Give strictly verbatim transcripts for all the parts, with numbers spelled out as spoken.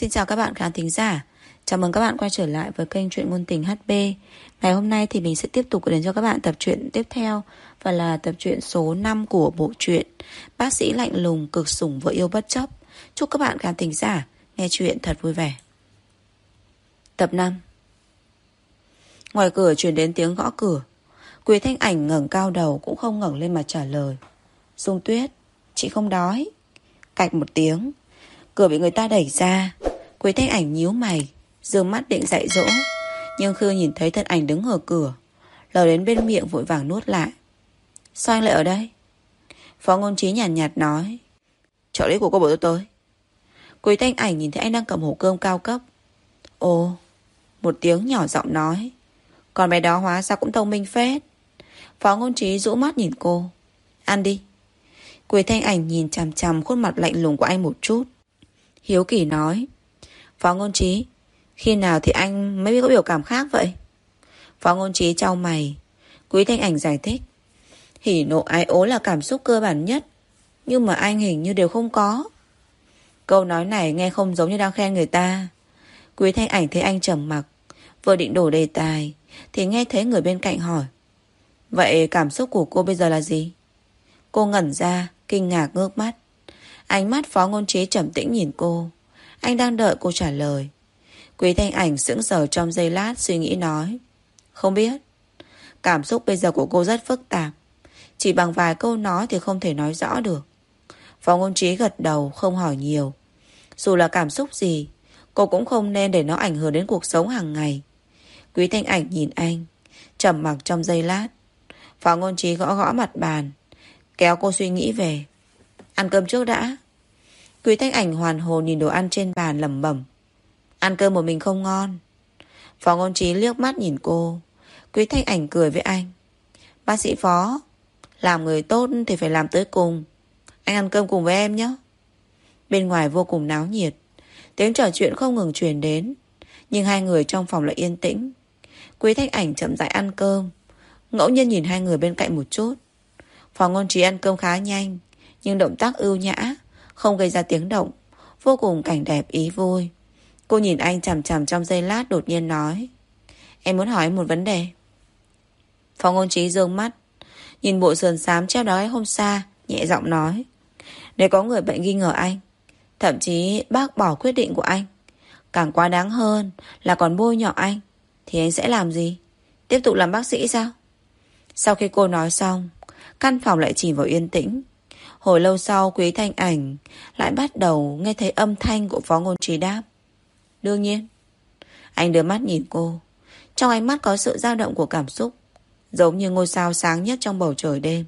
Xin chào các bạn khán thính giả. Chào mừng các bạn quay trở lại với kênh Truyện Ngôn Tình hát bê. Ngày hôm nay thì mình sẽ tiếp tục gửi đến cho các bạn tập truyện tiếp theo, và là tập truyện số năm của bộ truyện Bác sĩ lạnh lùng cực sủng vợ yêu bất chấp. Chúc các bạn khán thính giả nghe truyện thật vui vẻ. Tập năm. Ngoài cửa truyền đến tiếng gõ cửa. Quý Thanh Ảnh ngẩng cao đầu cũng không ngẩng lên mà trả lời. Dung Tuyết, chị không đói. Cạch một tiếng, cửa bị người ta đẩy ra. Quý Thanh Ảnh nhíu mày, dương mắt định dạy dỗ, nhưng khi nhìn thấy thân ảnh đứng ở cửa, lời đến bên miệng vội vàng nuốt lại. Sao anh lại ở đây? Phó Ngôn Trí nhàn nhạt, nhạt nói. Trợ lý của cô bảo tôi tới. Quý Thanh Ảnh nhìn thấy anh đang cầm hộp cơm cao cấp. Ồ, một tiếng nhỏ giọng nói. Còn bé đó hóa ra cũng thông minh phết. Phó Ngôn Trí rũ mắt nhìn cô. Ăn đi. Quý Thanh Ảnh nhìn chằm chằm khuôn mặt lạnh lùng của anh một chút, hiếu kỳ nói. Phó Ngôn Trí, khi nào thì anh mới biết có biểu cảm khác vậy? Phó Ngôn Trí chau mày. Quý Thanh Ảnh giải thích. Hỉ nộ ái ố là cảm xúc cơ bản nhất, nhưng mà anh hình như đều không có. Câu nói này nghe không giống như đang khen người ta. Quý Thanh Ảnh thấy anh trầm mặc, vừa định đổi đề tài thì nghe thấy người bên cạnh hỏi. Vậy cảm xúc của cô bây giờ là gì? Cô ngẩn ra, kinh ngạc ngước mắt. Ánh mắt Phó Ngôn Trí trầm tĩnh nhìn cô. Anh đang đợi cô trả lời. Quý Thanh Ảnh sững sờ trong giây lát, suy nghĩ nói. Không biết. Cảm xúc bây giờ của cô rất phức tạp, chỉ bằng vài câu nói thì không thể nói rõ được. Phó Ngôn Trí gật đầu, không hỏi nhiều. Dù là cảm xúc gì, cô cũng không nên để nó ảnh hưởng đến cuộc sống hàng ngày. Quý Thanh Ảnh nhìn anh, trầm mặc trong giây lát. Phó Ngôn Trí gõ gõ mặt bàn, kéo cô suy nghĩ về. Ăn cơm trước đã. Quý Thanh Ảnh hoàn hồn nhìn đồ ăn trên bàn lẩm bẩm. Ăn cơm một mình không ngon. Phó Ngôn Trí liếc mắt nhìn cô. Quý Thanh Ảnh cười với anh. Bác sĩ Phó, làm người tốt thì phải làm tới cùng. Anh ăn cơm cùng với em nhé. Bên ngoài vô cùng náo nhiệt, tiếng trò chuyện không ngừng truyền đến, nhưng hai người trong phòng lại yên tĩnh. Quý Thanh Ảnh chậm rãi ăn cơm, ngẫu nhiên nhìn hai người bên cạnh một chút. Phó Ngôn Trí ăn cơm khá nhanh, nhưng động tác ưu nhã, không gây ra tiếng động, vô cùng cảnh đẹp ý vui. Cô nhìn anh chằm chằm trong giây lát, đột nhiên nói. Em muốn hỏi một vấn đề. Phó Ngôn Trí giương mắt, nhìn bộ sườn xám treo đó không xa, nhẹ giọng nói. Nếu có người bệnh nghi ngờ anh, thậm chí bác bỏ quyết định của anh, càng quá đáng hơn là còn bôi nhọ anh, thì anh sẽ làm gì? Tiếp tục làm bác sĩ sao? Sau khi cô nói xong, căn phòng lại chìm vào yên tĩnh. Hồi lâu sau, Quý Thanh Ảnh lại bắt đầu nghe thấy âm thanh của Phó Ngôn Trí đáp. Đương nhiên. Anh đưa mắt nhìn cô. Trong ánh mắt có sự dao động của cảm xúc, giống như ngôi sao sáng nhất trong bầu trời đêm.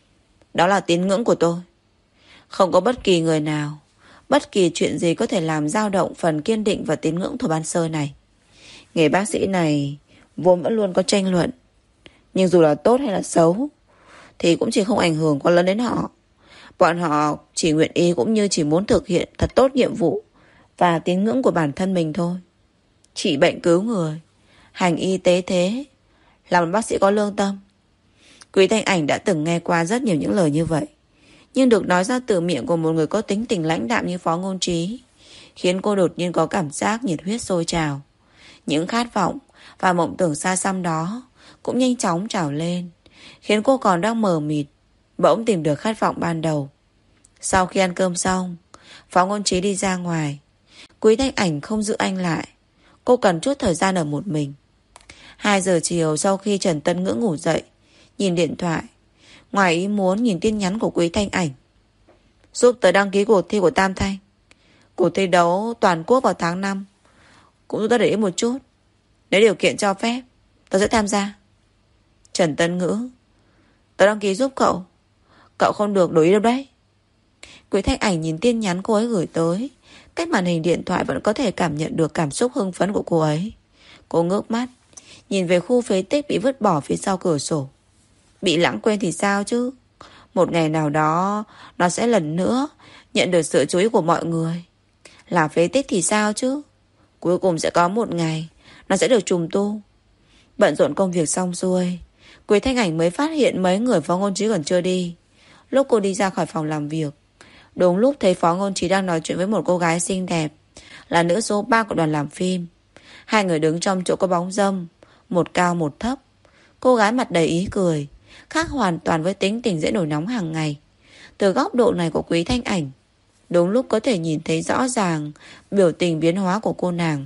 Đó là tín ngưỡng của tôi. Không có bất kỳ người nào, bất kỳ chuyện gì có thể làm dao động phần kiên định và tín ngưỡng của Ban Sơ này. Nghề bác sĩ này vốn vẫn luôn có tranh luận, nhưng dù là tốt hay là xấu thì cũng chỉ không ảnh hưởng quá lớn đến họ. Bọn họ chỉ nguyện ý cũng như chỉ muốn thực hiện thật tốt nhiệm vụ và tín ngưỡng của bản thân mình thôi. Trị bệnh cứu người, hành y tế thế, là một bác sĩ có lương tâm. Quý Thanh Ảnh đã từng nghe qua rất nhiều những lời như vậy, nhưng được nói ra từ miệng của một người có tính tình lãnh đạm như Phó Ngôn Trí khiến cô đột nhiên có cảm giác nhiệt huyết sôi trào. Những khát vọng và mộng tưởng xa xăm đó cũng nhanh chóng trào lên, khiến cô còn đang mờ mịt bỗng tìm được khát vọng ban đầu. Sau khi ăn cơm xong, Phó Ngôn Trí đi ra ngoài. Quý Thanh Ảnh không giữ anh lại. Cô cần chút thời gian ở một mình. Hai giờ chiều, sau khi Trần Tân Ngữ ngủ dậy, nhìn điện thoại, ngoài ý muốn nhìn tin nhắn của Quý Thanh Ảnh. Giúp tớ đăng ký cuộc thi của Tam Thanh. Cuộc thi đấu toàn quốc vào tháng năm, cũng giúp tớ để ý một chút. Nếu điều kiện cho phép, tớ sẽ tham gia. Trần Tân Ngữ. Tớ đăng ký giúp cậu. Cậu không được đổi ý đâu đấy. Quý Thanh Ảnh nhìn tin nhắn cô ấy gửi tới. Cách màn hình điện thoại vẫn có thể cảm nhận được cảm xúc hưng phấn của cô ấy. Cô ngước mắt, nhìn về khu phế tích bị vứt bỏ phía sau cửa sổ. Bị lãng quên thì sao chứ? Một ngày nào đó nó sẽ lần nữa nhận được sự chú ý của mọi người. Là phế tích thì sao chứ? Cuối cùng sẽ có một ngày nó sẽ được trùng tu. Bận rộn công việc xong xuôi, Quý Thanh Ảnh mới phát hiện mấy người Phó Ngôn Trí còn chưa đi. Lúc cô đi ra khỏi phòng làm việc, đúng lúc thấy Phó Ngôn Trí đang nói chuyện với một cô gái xinh đẹp, là nữ số ba của đoàn làm phim. Hai người đứng trong chỗ có bóng râm, một cao một thấp. Cô gái mặt đầy ý cười, khác hoàn toàn với tính tình dễ nổi nóng hàng ngày. Từ góc độ này của Quý Thanh Ảnh, đúng lúc có thể nhìn thấy rõ ràng biểu tình biến hóa của cô nàng.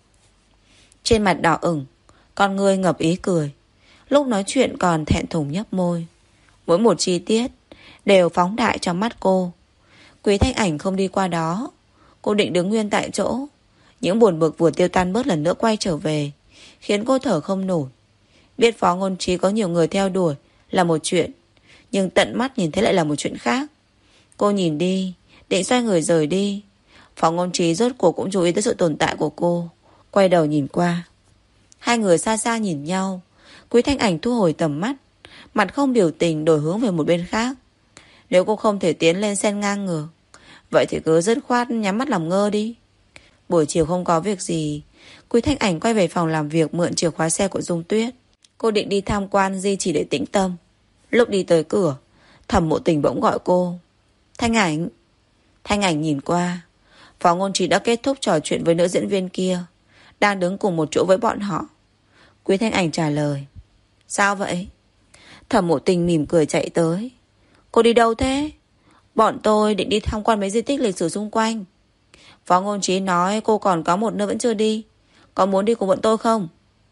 Trên mặt đỏ ửng, con người ngập ý cười. Lúc nói chuyện còn thẹn thùng nhấp môi. Mỗi một chi tiết đều phóng đại trong mắt cô. Quý Thanh Ảnh không đi qua đó. Cô định đứng nguyên tại chỗ. Những buồn bực vừa tiêu tan bớt lần nữa quay trở về, khiến cô thở không nổi. Biết Phó Ngôn Trí có nhiều người theo đuổi là một chuyện, nhưng tận mắt nhìn thấy lại là một chuyện khác. Cô nhìn đi, định xoay người rời đi. Phó Ngôn Trí rốt cuộc cũng chú ý tới sự tồn tại của cô, quay đầu nhìn qua. Hai người xa xa nhìn nhau. Quý Thanh Ảnh thu hồi tầm mắt, mặt không biểu tình đổi hướng về một bên khác. Nếu cô không thể tiến lên xen ngang ngược, vậy thì cứ dứt khoát nhắm mắt làm ngơ đi. Buổi chiều không có việc gì, Quý Thanh Ảnh quay về phòng làm việc mượn chìa khóa xe của Dung Tuyết. Cô định đi tham quan di chỉ để tĩnh tâm. Lúc đi tới cửa, Thẩm Mộ Tình bỗng gọi cô. Thanh Ảnh. Thanh Ảnh nhìn qua. Phó Ngôn Trí đã kết thúc trò chuyện với nữ diễn viên kia, đang đứng cùng một chỗ với bọn họ. Quý Thanh Ảnh trả lời. Sao vậy? Thẩm Mộ Tình mỉm cười chạy tới. Cô đi đâu thế? Bọn tôi định đi tham quan mấy di tích lịch sử xung quanh. Phó Ngôn Trí nói cô còn có một nơi vẫn chưa đi. Có muốn đi cùng bọn tôi không?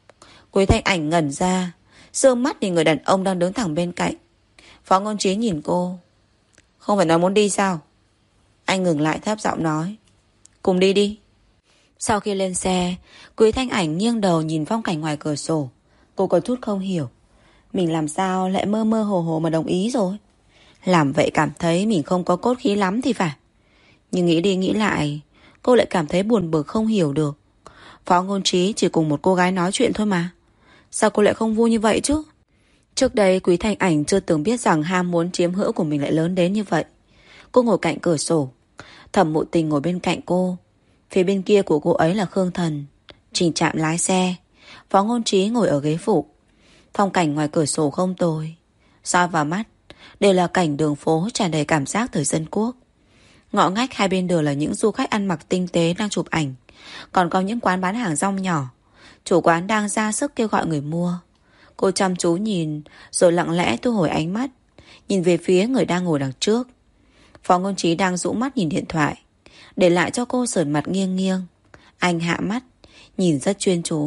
Quý Thanh Ảnh ngẩn ra, sương mắt nhìn người đàn ông đang đứng thẳng bên cạnh. Phó Ngôn Trí nhìn cô. Không phải nói muốn đi sao? Anh ngừng lại thấp giọng nói. Cùng đi đi. Sau khi lên xe, Quý Thanh Ảnh nghiêng đầu nhìn phong cảnh ngoài cửa sổ. Cô có chút không hiểu, mình làm sao lại mơ mơ hồ hồ mà đồng ý rồi. Làm vậy cảm thấy mình không có cốt khí lắm thì phải. Nhưng nghĩ đi nghĩ lại, cô lại cảm thấy buồn bực không hiểu được. Phó Ngôn Trí chỉ cùng một cô gái nói chuyện thôi mà, sao cô lại không vui như vậy chứ? Trước đây Quý Thanh Ảnh chưa từng biết rằng ham muốn chiếm hữu của mình lại lớn đến như vậy. Cô ngồi cạnh cửa sổ, Thẩm Mộ Tình ngồi bên cạnh cô. Phía bên kia của cô ấy là Khương Thần, Trình Trạm lái xe, Phó Ngôn Trí ngồi ở ghế phụ. Phong cảnh ngoài cửa sổ không tồi, soi vào mắt đều là cảnh đường phố tràn đầy cảm giác thời dân quốc. Ngõ ngách hai bên đường là những du khách ăn mặc tinh tế đang chụp ảnh. Còn có những quán bán hàng rong nhỏ, chủ quán đang ra sức kêu gọi người mua. Cô chăm chú nhìn, rồi lặng lẽ thu hồi ánh mắt, nhìn về phía người đang ngồi đằng trước. Phó Ngôn Trí đang dụ mắt nhìn điện thoại, để lại cho cô sờn mặt nghiêng nghiêng. Anh hạ mắt, nhìn rất chuyên chú.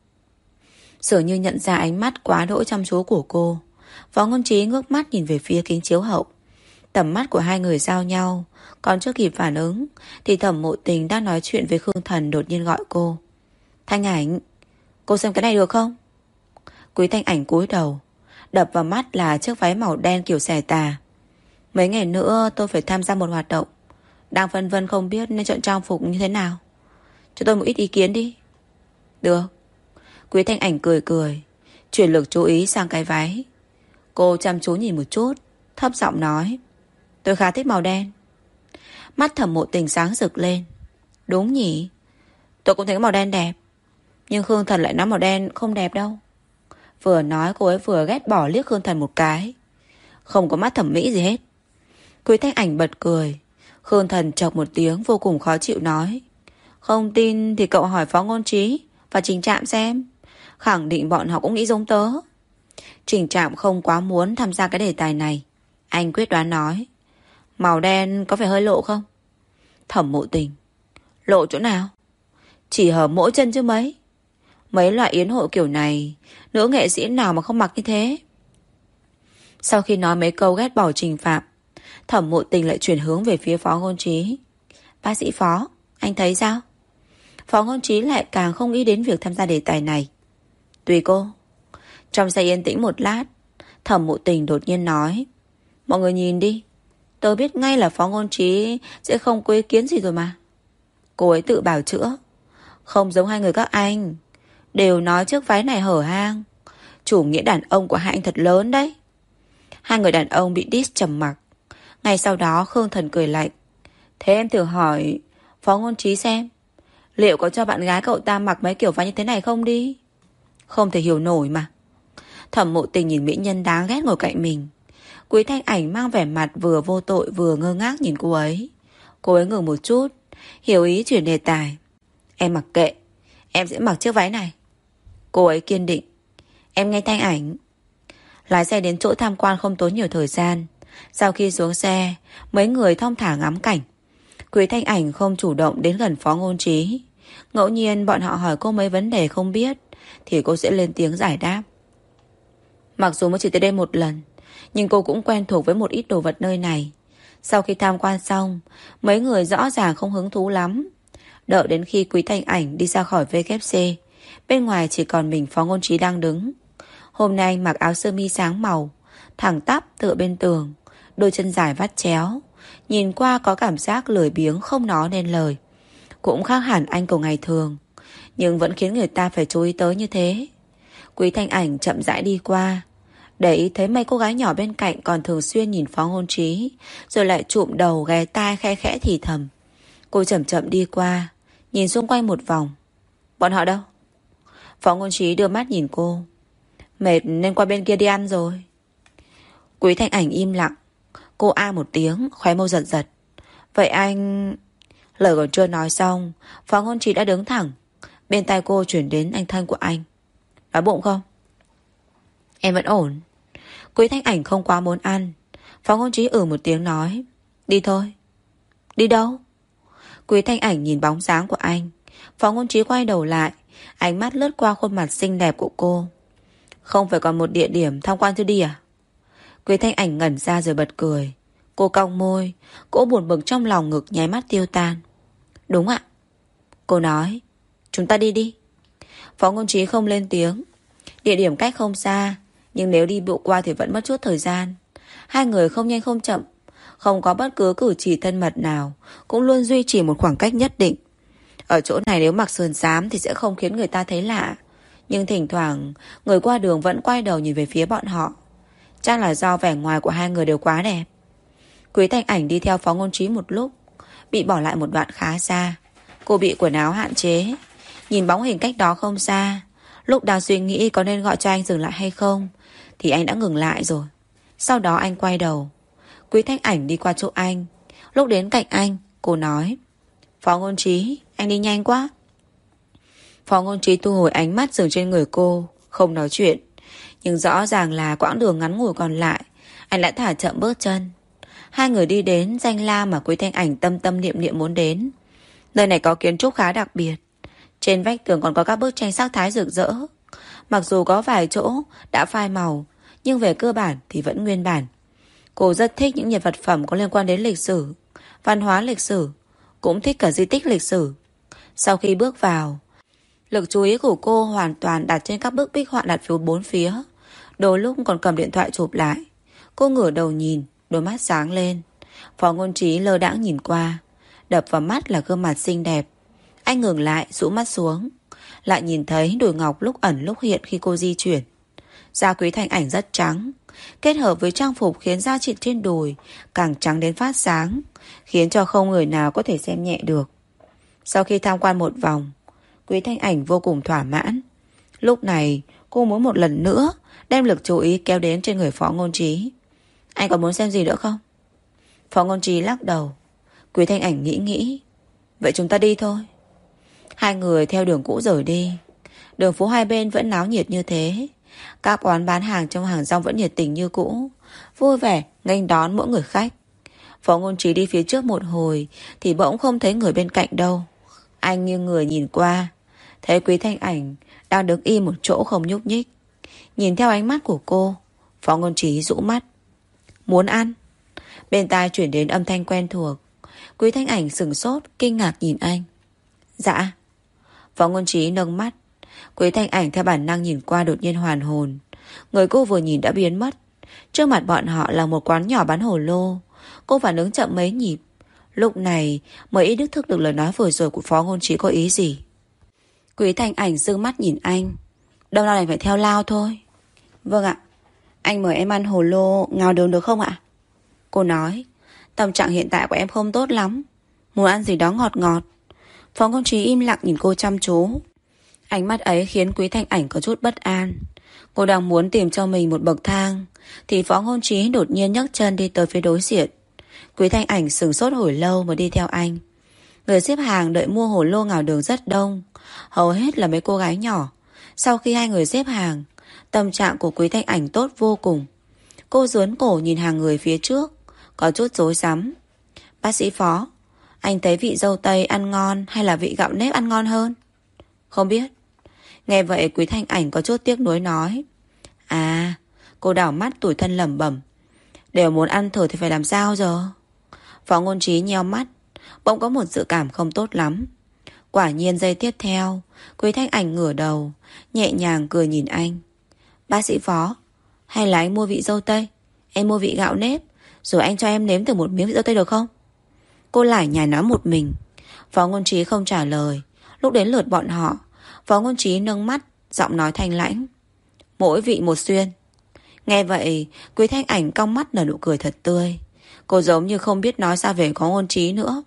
Dường như nhận ra ánh mắt quá đỗi chăm chú của cô, Phó Ngôn Trí ngước mắt nhìn về phía kính chiếu hậu. Tầm mắt của hai người giao nhau. Còn chưa kịp phản ứng thì Thẩm Mộ Tình đang nói chuyện với Khương Thần đột nhiên gọi cô. Thanh Ảnh, cô xem cái này được không? Quý Thanh Ảnh cúi đầu. Đập vào mắt là chiếc váy màu đen kiểu xẻ tà. Mấy ngày nữa tôi phải tham gia một hoạt động, đang phân vân không biết nên chọn trang phục như thế nào. Cho tôi một ít ý kiến đi. Được. Quý Thanh Ảnh cười cười, chuyển lực chú ý sang cái váy. Cô chăm chú nhìn một chút, thấp giọng nói. Tôi khá thích màu đen. Mắt Thẩm Mộ Tình sáng rực lên. Đúng nhỉ, tôi cũng thấy màu đen đẹp, nhưng Khương Thần lại nói màu đen không đẹp đâu. Vừa nói cô ấy vừa ghét bỏ liếc Khương Thần một cái. Không có mắt thẩm mỹ gì hết. Quý Thanh Ảnh bật cười. Khương Thần chọc một tiếng vô cùng khó chịu nói. Không tin thì cậu hỏi Phó Ngôn Trí và Trình Trạm xem, khẳng định bọn họ cũng nghĩ giống tớ. Trình Trạm không quá muốn tham gia cái đề tài này. Anh quyết đoán nói. Màu đen có phải hơi lộ không? Thẩm Mộ Tình. Lộ chỗ nào? Chỉ hở mỗi chân chứ mấy. Mấy loại yến hội kiểu này, nữ nghệ sĩ nào mà không mặc như thế? Sau khi nói mấy câu ghét bỏ Trình Phạm, Thẩm Mộ Tình lại chuyển hướng về phía Phó Ngôn Trí. Bác sĩ Phó, anh thấy sao? Phó Ngôn Trí lại càng không nghĩ đến việc tham gia đề tài này. Tùy cô. Trong xe yên tĩnh một lát, Thẩm Mộ Tình đột nhiên nói. Mọi người nhìn đi, tớ biết ngay là Phó Ngôn Trí sẽ không có ý kiến gì rồi mà. Cô ấy tự bào chữa. Không giống hai người các anh, đều nói chiếc váy này hở hang. Chủ nghĩa đàn ông của hai anh thật lớn đấy. Hai người đàn ông bị diss trầm mặc. Ngay sau đó Khương Thần cười lạnh. Thế em thử hỏi Phó Ngôn Trí xem, liệu có cho bạn gái cậu ta mặc mấy kiểu váy như thế này không đi? Không thể hiểu nổi mà. Thẩm Mộ Tình nhìn mỹ nhân đáng ghét ngồi cạnh mình. Quý Thanh Ảnh mang vẻ mặt vừa vô tội vừa ngơ ngác nhìn cô ấy. Cô ấy ngừng một chút, hiểu ý chuyển đề tài. Em mặc kệ, em sẽ mặc chiếc váy này. Cô ấy kiên định. Em nghe Thanh Ảnh. Lái xe đến chỗ tham quan không tốn nhiều thời gian. Sau khi xuống xe, mấy người thong thả ngắm cảnh. Quý Thanh Ảnh không chủ động đến gần Phó Ngôn Trí. Ngẫu nhiên bọn họ hỏi cô mấy vấn đề không biết thì cô sẽ lên tiếng giải đáp. Mặc dù mới chỉ tới đây một lần, nhưng cô cũng quen thuộc với một ít đồ vật nơi này. Sau khi tham quan xong, mấy người rõ ràng không hứng thú lắm. Đợi đến khi Quý Thanh Ảnh đi ra khỏi vê kép xê, bên ngoài chỉ còn mình Phó Ngôn Trí đang đứng. Hôm nay mặc áo sơ mi sáng màu, thẳng tắp tựa bên tường, đôi chân dài vắt chéo, nhìn qua có cảm giác lười biếng không nói nên lời. Cũng khác hẳn anh của ngày thường, nhưng vẫn khiến người ta phải chú ý tới như thế. Quý Thanh Ảnh chậm rãi đi qua, để ý thấy mấy cô gái nhỏ bên cạnh còn thường xuyên nhìn Phó Ngôn Trí, rồi lại chụm đầu ghé tai khe khẽ thì thầm. Cô chậm chậm đi qua, nhìn xung quanh một vòng. Bọn họ đâu? Phó Ngôn Trí đưa mắt nhìn cô. Mệt nên qua bên kia đi ăn rồi. Quý Thanh Ảnh im lặng. Cô a một tiếng, khóe môi giật giật. Vậy anh... Lời còn chưa nói xong, Phó Ngôn Trí đã đứng thẳng. Bên tai cô chuyển đến anh thân của anh. Đói bụng không? Em vẫn ổn. Quý Thanh Ảnh không quá muốn ăn. Phó Ngôn Trí ừ một tiếng nói. Đi thôi. Đi đâu? Quý Thanh Ảnh nhìn bóng dáng của anh. Phó Ngôn Trí quay đầu lại, ánh mắt lướt qua khuôn mặt xinh đẹp của cô. Không phải còn một địa điểm tham quan thôi đi à? Quý Thanh Ảnh ngẩn ra rồi bật cười. Cô cong môi, cỗ buồn bực trong lòng ngực nháy mắt tiêu tan. Đúng ạ. Cô nói. Chúng ta đi đi. Phó Ngôn Trí không lên tiếng. Địa điểm cách không xa, nhưng nếu đi bộ qua thì vẫn mất chút thời gian. Hai người không nhanh không chậm, không có bất cứ cử chỉ thân mật nào, cũng luôn duy trì một khoảng cách nhất định. Ở chỗ này nếu mặc sườn xám thì sẽ không khiến người ta thấy lạ, nhưng thỉnh thoảng người qua đường vẫn quay đầu nhìn về phía bọn họ. Chắc là do vẻ ngoài của hai người đều quá đẹp. Quý Thanh Ảnh đi theo Phó Ngôn Trí một lúc, bị bỏ lại một đoạn khá xa. Cô bị quần áo hạn chế, nhìn bóng hình cách đó không xa. Lúc đang suy nghĩ có nên gọi cho anh dừng lại hay không, thì anh đã ngừng lại rồi. Sau đó anh quay đầu. Quý Thanh Ảnh đi qua chỗ anh. Lúc đến cạnh anh, cô nói. Phó Ngôn Trí, anh đi nhanh quá. Phó Ngôn Trí thu hồi ánh mắt dừng trên người cô, không nói chuyện. Nhưng rõ ràng là quãng đường ngắn ngủi còn lại, anh đã thả chậm bước chân. Hai người đi đến danh lam mà Quý Thanh Ảnh tâm tâm niệm niệm muốn đến. Nơi này có kiến trúc khá đặc biệt. Trên vách tường còn có các bức tranh sắc thái rực rỡ. Mặc dù có vài chỗ đã phai màu, nhưng về cơ bản thì vẫn nguyên bản. Cô rất thích những nhân vật phẩm có liên quan đến lịch sử, văn hóa lịch sử, cũng thích cả di tích lịch sử. Sau khi bước vào, lực chú ý của cô hoàn toàn đặt trên các bức bích họa đặt phía bốn phía. Đôi lúc còn cầm điện thoại chụp lại. Cô ngửa đầu nhìn, đôi mắt sáng lên. Phó Ngôn Trí lơ đãng nhìn qua. Đập vào mắt là gương mặt xinh đẹp. Anh ngừng lại, rũ mắt xuống. Lại nhìn thấy đồi ngọc lúc ẩn lúc hiện khi cô di chuyển. Da Quý Thanh Ảnh rất trắng, kết hợp với trang phục khiến da thịt trên đùi càng trắng đến phát sáng, khiến cho không người nào có thể xem nhẹ được. Sau khi tham quan một vòng, Quý Thanh Ảnh vô cùng thỏa mãn. Lúc này cô muốn một lần nữa đem lực chú ý kéo đến trên người Phó Ngôn Trí. Anh còn muốn xem gì nữa không? Phó Ngôn Trí lắc đầu. Quý Thanh Ảnh nghĩ nghĩ. Vậy chúng ta đi thôi. Hai người theo đường cũ rời đi. Đường phố hai bên vẫn náo nhiệt như thế. Các quán bán hàng trong hàng rong vẫn nhiệt tình như cũ, vui vẻ nghênh đón mỗi người khách. Phó Ngôn Trí đi phía trước một hồi thì bỗng không thấy người bên cạnh đâu. Anh nghiêng người nhìn qua, thấy Quý Thanh Ảnh đang đứng im một chỗ không nhúc nhích. Nhìn theo ánh mắt của cô, Phó Ngôn Trí rũ mắt. Muốn ăn? Bên tai chuyển đến âm thanh quen thuộc. Quý Thanh Ảnh sửng sốt, kinh ngạc nhìn anh. Dạ. Phó Ngôn Trí nâng mắt. Quý Thanh Ảnh theo bản năng nhìn qua đột nhiên hoàn hồn. Người cô vừa nhìn đã biến mất. Trước mặt bọn họ là một quán nhỏ bán hồ lô. Cô phản ứng chậm mấy nhịp. Lúc này mới ý thức được lời nói vừa rồi của Phó Ngôn Trí có ý gì. Quý Thanh Ảnh dương mắt nhìn anh. Đâu nào đành phải theo lao thôi. Vâng ạ. Anh mời em ăn hồ lô ngao đường được không ạ? Cô nói. Tâm trạng hiện tại của em không tốt lắm, muốn ăn gì đó ngọt ngọt. Phó Ngôn Trí im lặng nhìn cô chăm chú. Ánh mắt ấy khiến Quý Thanh Ảnh có chút bất an. Cô đang muốn tìm cho mình một bậc thang thì Phó Ngôn Trí đột nhiên nhấc chân đi tới phía đối diện. Quý Thanh Ảnh sửng sốt hồi lâu mới đi theo anh. Người xếp hàng đợi mua hồ lô ngào đường rất đông, hầu hết là mấy cô gái nhỏ. Sau khi hai người xếp hàng, tâm trạng của Quý Thanh Ảnh tốt vô cùng. Cô dướn cổ nhìn hàng người phía trước, có chút rối rắm. Bác sĩ Phó, anh thấy vị dâu tây ăn ngon hay là vị gạo nếp ăn ngon hơn? Không biết. Nghe vậy Quý Thanh Ảnh có chút tiếc nuối nói. À, cô đảo mắt tủi thân lẩm bẩm. Đều muốn ăn thử thì phải làm sao giờ? Phó Ngôn Trí nheo mắt, bỗng có một dự cảm không tốt lắm. Quả nhiên giây tiếp theo, Quý Thanh Ảnh ngửa đầu, nhẹ nhàng cười nhìn anh. Bác sĩ Phó, hay là anh mua vị dâu tây, em mua vị gạo nếp, rồi anh cho em nếm thử một miếng vị dâu tây được không? Cô lải nhải nói một mình. Phó Ngôn Trí không trả lời. Lúc đến lượt bọn họ, Phó Ngôn Trí nâng mắt, giọng nói thanh lãnh. Mỗi vị một xuyên. Nghe vậy, Quý Thanh Ảnh cong mắt nở nụ cười thật tươi. Cô giống như không biết nói sao về Phó Ngôn Trí nữa.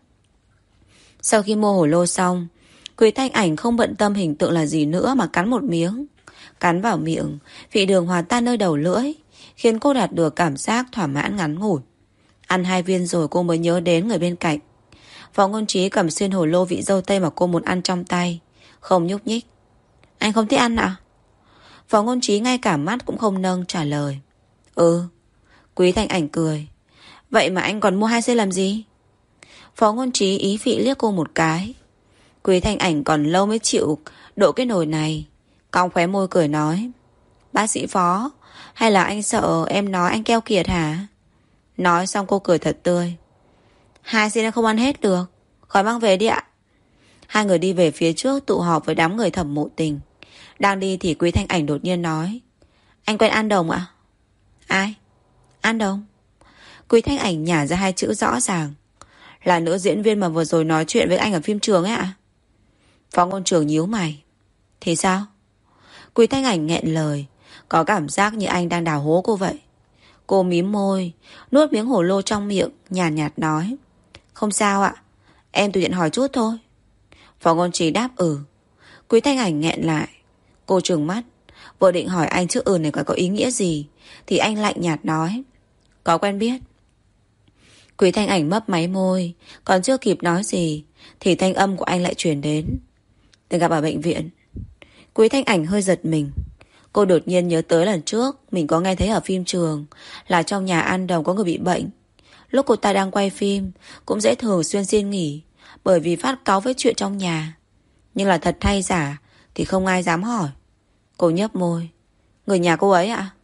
Sau khi mua hổ lô xong, Quý Thanh Ảnh không bận tâm hình tượng là gì nữa mà cắn một miếng. Cắn vào miệng, vị đường hòa tan nơi đầu lưỡi, khiến cô đạt được cảm giác thỏa mãn ngắn ngủi. Ăn hai viên rồi cô mới nhớ đến người bên cạnh. Phó Ngôn Trí cầm xuyên hổ lô vị dâu tây mà cô muốn ăn trong tay, không nhúc nhích. Anh không thích ăn à? Phó Ngôn Trí ngay cả mắt cũng không nâng trả lời. Ừ. Quý Thanh Ảnh cười. Vậy mà anh còn mua hai xuyên làm gì? Phó Ngôn Trí ý vị liếc cô một cái. Quý Thanh Ảnh còn lâu mới chịu đổ cái nồi này, cong khóe môi cười nói. Bác sĩ Phó, hay là anh sợ em nói anh keo kiệt hả? Nói xong cô cười thật tươi. Hai xin em không ăn hết được, khỏi mang về đi ạ. Hai người đi về phía trước tụ họp với đám người Thẩm Mộ Tình. Đang đi thì Quý Thanh Ảnh đột nhiên nói. Anh quen An Đồng ạ? Ai? An Đồng? Quý Thanh Ảnh nhả ra hai chữ rõ ràng. Là nữ diễn viên mà vừa rồi nói chuyện với anh ở phim trường ấy ạ? Phó Ngôn Trường nhíu mày. Thì sao? Quý Thanh Ảnh nghẹn lời, có cảm giác như anh đang đào hố cô vậy. Cô mím môi, nuốt miếng hổ lô trong miệng, nhàn nhạt, nhạt nói. Không sao ạ, em tùy tiện hỏi chút thôi. Phó Ngôn Trí đáp ừ. Quý Thanh Ảnh nghẹn lại. Cô trừng mắt, vừa định hỏi anh chữ ừ này có, có ý nghĩa gì, thì anh lạnh nhạt nói. Có quen biết. Quý Thanh Ảnh mấp máy môi, còn chưa kịp nói gì thì thanh âm của anh lại truyền đến. Từng gặp ở bệnh viện. Quý Thanh Ảnh hơi giật mình. Cô đột nhiên nhớ tới lần trước mình có nghe thấy ở phim trường là trong nhà An Đồng có người bị bệnh. Lúc cô ta đang quay phim cũng dễ thường xuyên xin nghỉ, bởi vì phát cáu với chuyện trong nhà. Nhưng là thật hay giả thì không ai dám hỏi. Cô nhấp môi. Người nhà cô ấy ạ?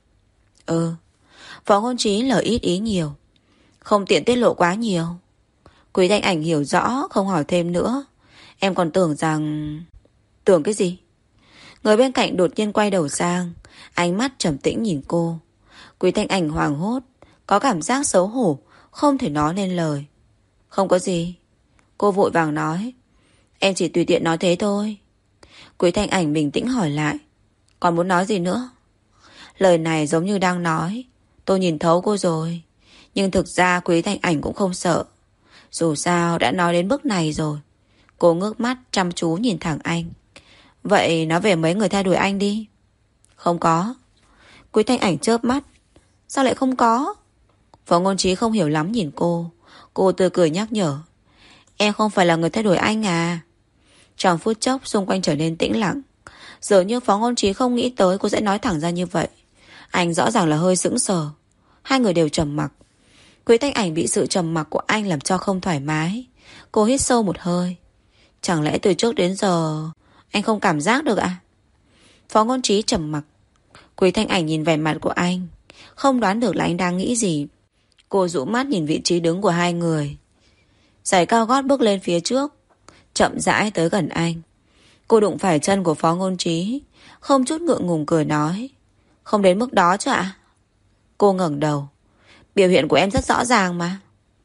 Ừ. Phó Ngôn Trí lời ít ý nhiều, không tiện tiết lộ quá nhiều. Quý Thanh Ảnh hiểu rõ, không hỏi thêm nữa. Em còn tưởng rằng... Tưởng cái gì? Người bên cạnh đột nhiên quay đầu sang, ánh mắt trầm tĩnh nhìn cô. Quý Thanh Ảnh hoảng hốt, có cảm giác xấu hổ, không thể nói nên lời. Không có gì. Cô vội vàng nói. Em chỉ tùy tiện nói thế thôi. Quý Thanh Ảnh bình tĩnh hỏi lại. Còn muốn nói gì nữa? Lời này giống như đang nói tôi nhìn thấu cô rồi. Nhưng thực ra Quý Thanh Ảnh cũng không sợ. Dù sao đã nói đến bước này rồi. Cô ngước mắt chăm chú nhìn thẳng anh. Vậy nói về mấy người theo đuổi anh đi. Không có. Quý Thanh Ảnh chớp mắt. Sao lại không có? Phó Ngôn Trí không hiểu lắm nhìn cô. Cô tươi cười nhắc nhở. Em không phải là người theo đuổi anh à? Trong phút chốc xung quanh trở nên tĩnh lặng. Dường như Phó Ngôn Trí không nghĩ tới cô sẽ nói thẳng ra như vậy. Anh rõ ràng là hơi sững sờ. Hai người đều trầm mặc. Quý Thanh Ảnh bị sự trầm mặc của anh làm cho không thoải mái. Cô hít sâu một hơi. Chẳng lẽ từ trước đến giờ anh không cảm giác được à? Phó Ngôn Trí trầm mặc. Quý Thanh Ảnh nhìn vẻ mặt của anh, không đoán được là anh đang nghĩ gì. Cô dụ mắt nhìn vị trí đứng của hai người. Giày cao gót bước lên phía trước, chậm rãi tới gần anh. Cô đụng phải chân của Phó Ngôn Trí, không chút ngượng ngùng cười nói. Không đến mức đó chứ ạ? Cô ngẩng đầu. Biểu hiện của em rất rõ ràng mà.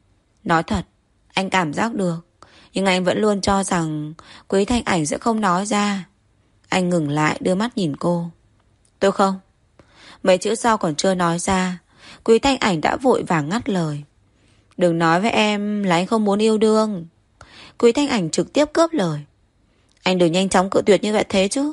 Nói thật, anh cảm giác được. Nhưng anh vẫn luôn cho rằng Quý Thanh Ảnh sẽ không nói ra. Anh ngừng lại đưa mắt nhìn cô. Tôi không. Mấy chữ sau còn chưa nói ra, Quý Thanh Ảnh đã vội vàng ngắt lời. Đừng nói với em là anh không muốn yêu đương. Quý Thanh Ảnh trực tiếp cướp lời. Anh đừng nhanh chóng cự tuyệt như vậy thế chứ.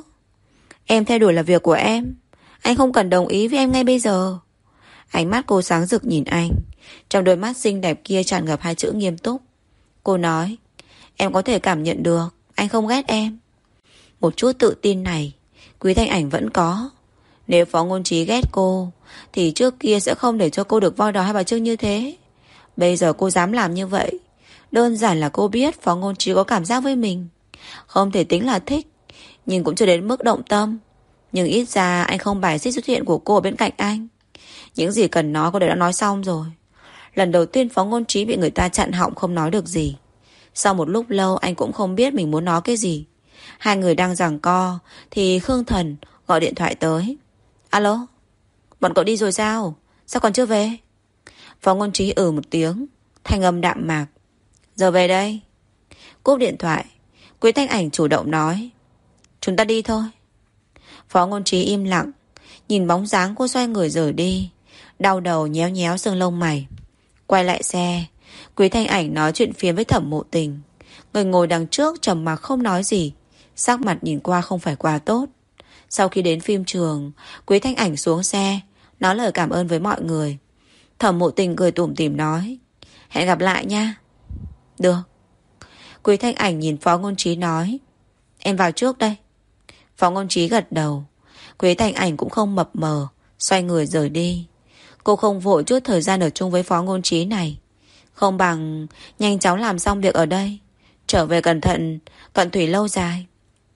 Em theo đuổi là việc của em. Anh không cần đồng ý với em ngay bây giờ. Ánh mắt cô sáng rực nhìn anh. Trong đôi mắt xinh đẹp kia tràn ngập hai chữ nghiêm túc. Cô nói. Em có thể cảm nhận được anh không ghét em. Một chút tự tin này Quý Thanh Ảnh vẫn có. Nếu Phó Ngôn Trí ghét cô thì trước kia sẽ không để cho cô được voi đòi hai bà Trưng như thế. Bây giờ cô dám làm như vậy, đơn giản là cô biết Phó Ngôn Trí có cảm giác với mình. Không thể tính là thích, nhưng cũng chưa đến mức động tâm. Nhưng ít ra anh không bài xích xuất hiện của cô ở bên cạnh anh. Những gì cần nói cô đều đã nói xong rồi. Lần đầu tiên Phó Ngôn Trí bị người ta chặn họng không nói được gì. Sau một lúc lâu anh cũng không biết mình muốn nói cái gì. Hai người đang giằng co thì Khương Thần gọi điện thoại tới. Alo, bọn cậu đi rồi sao? Sao còn chưa về? Phó Ngôn Trí ừ một tiếng, thanh âm đạm mạc. Giờ về đây. Cúp điện thoại, Quý Thanh Ảnh chủ động nói. Chúng ta đi thôi. Phó Ngôn Trí im lặng, nhìn bóng dáng cô xoay người rời đi, đau đầu nhéo nhéo xương lông mày. Quay lại xe, Quý Thanh Ảnh nói chuyện phiếm với Thẩm Mộ Tình. Người ngồi đằng trước trầm mặc không nói gì, sắc mặt nhìn qua không phải quá tốt. Sau khi đến phim trường, Quý Thanh Ảnh xuống xe, nói lời cảm ơn với mọi người. Thẩm Mộ Tình cười tủm tỉm nói. Hẹn gặp lại nha. Được. Quý Thanh Ảnh nhìn Phó Ngôn Trí nói. Em vào trước đây. Phó Ngôn Trí gật đầu. Quý Thanh Ảnh cũng không mập mờ, xoay người rời đi. Cô không vội chút thời gian ở chung với Phó Ngôn Trí này. Không bằng nhanh chóng làm xong việc ở đây, trở về cẩn thận Cận Thủy lâu dài.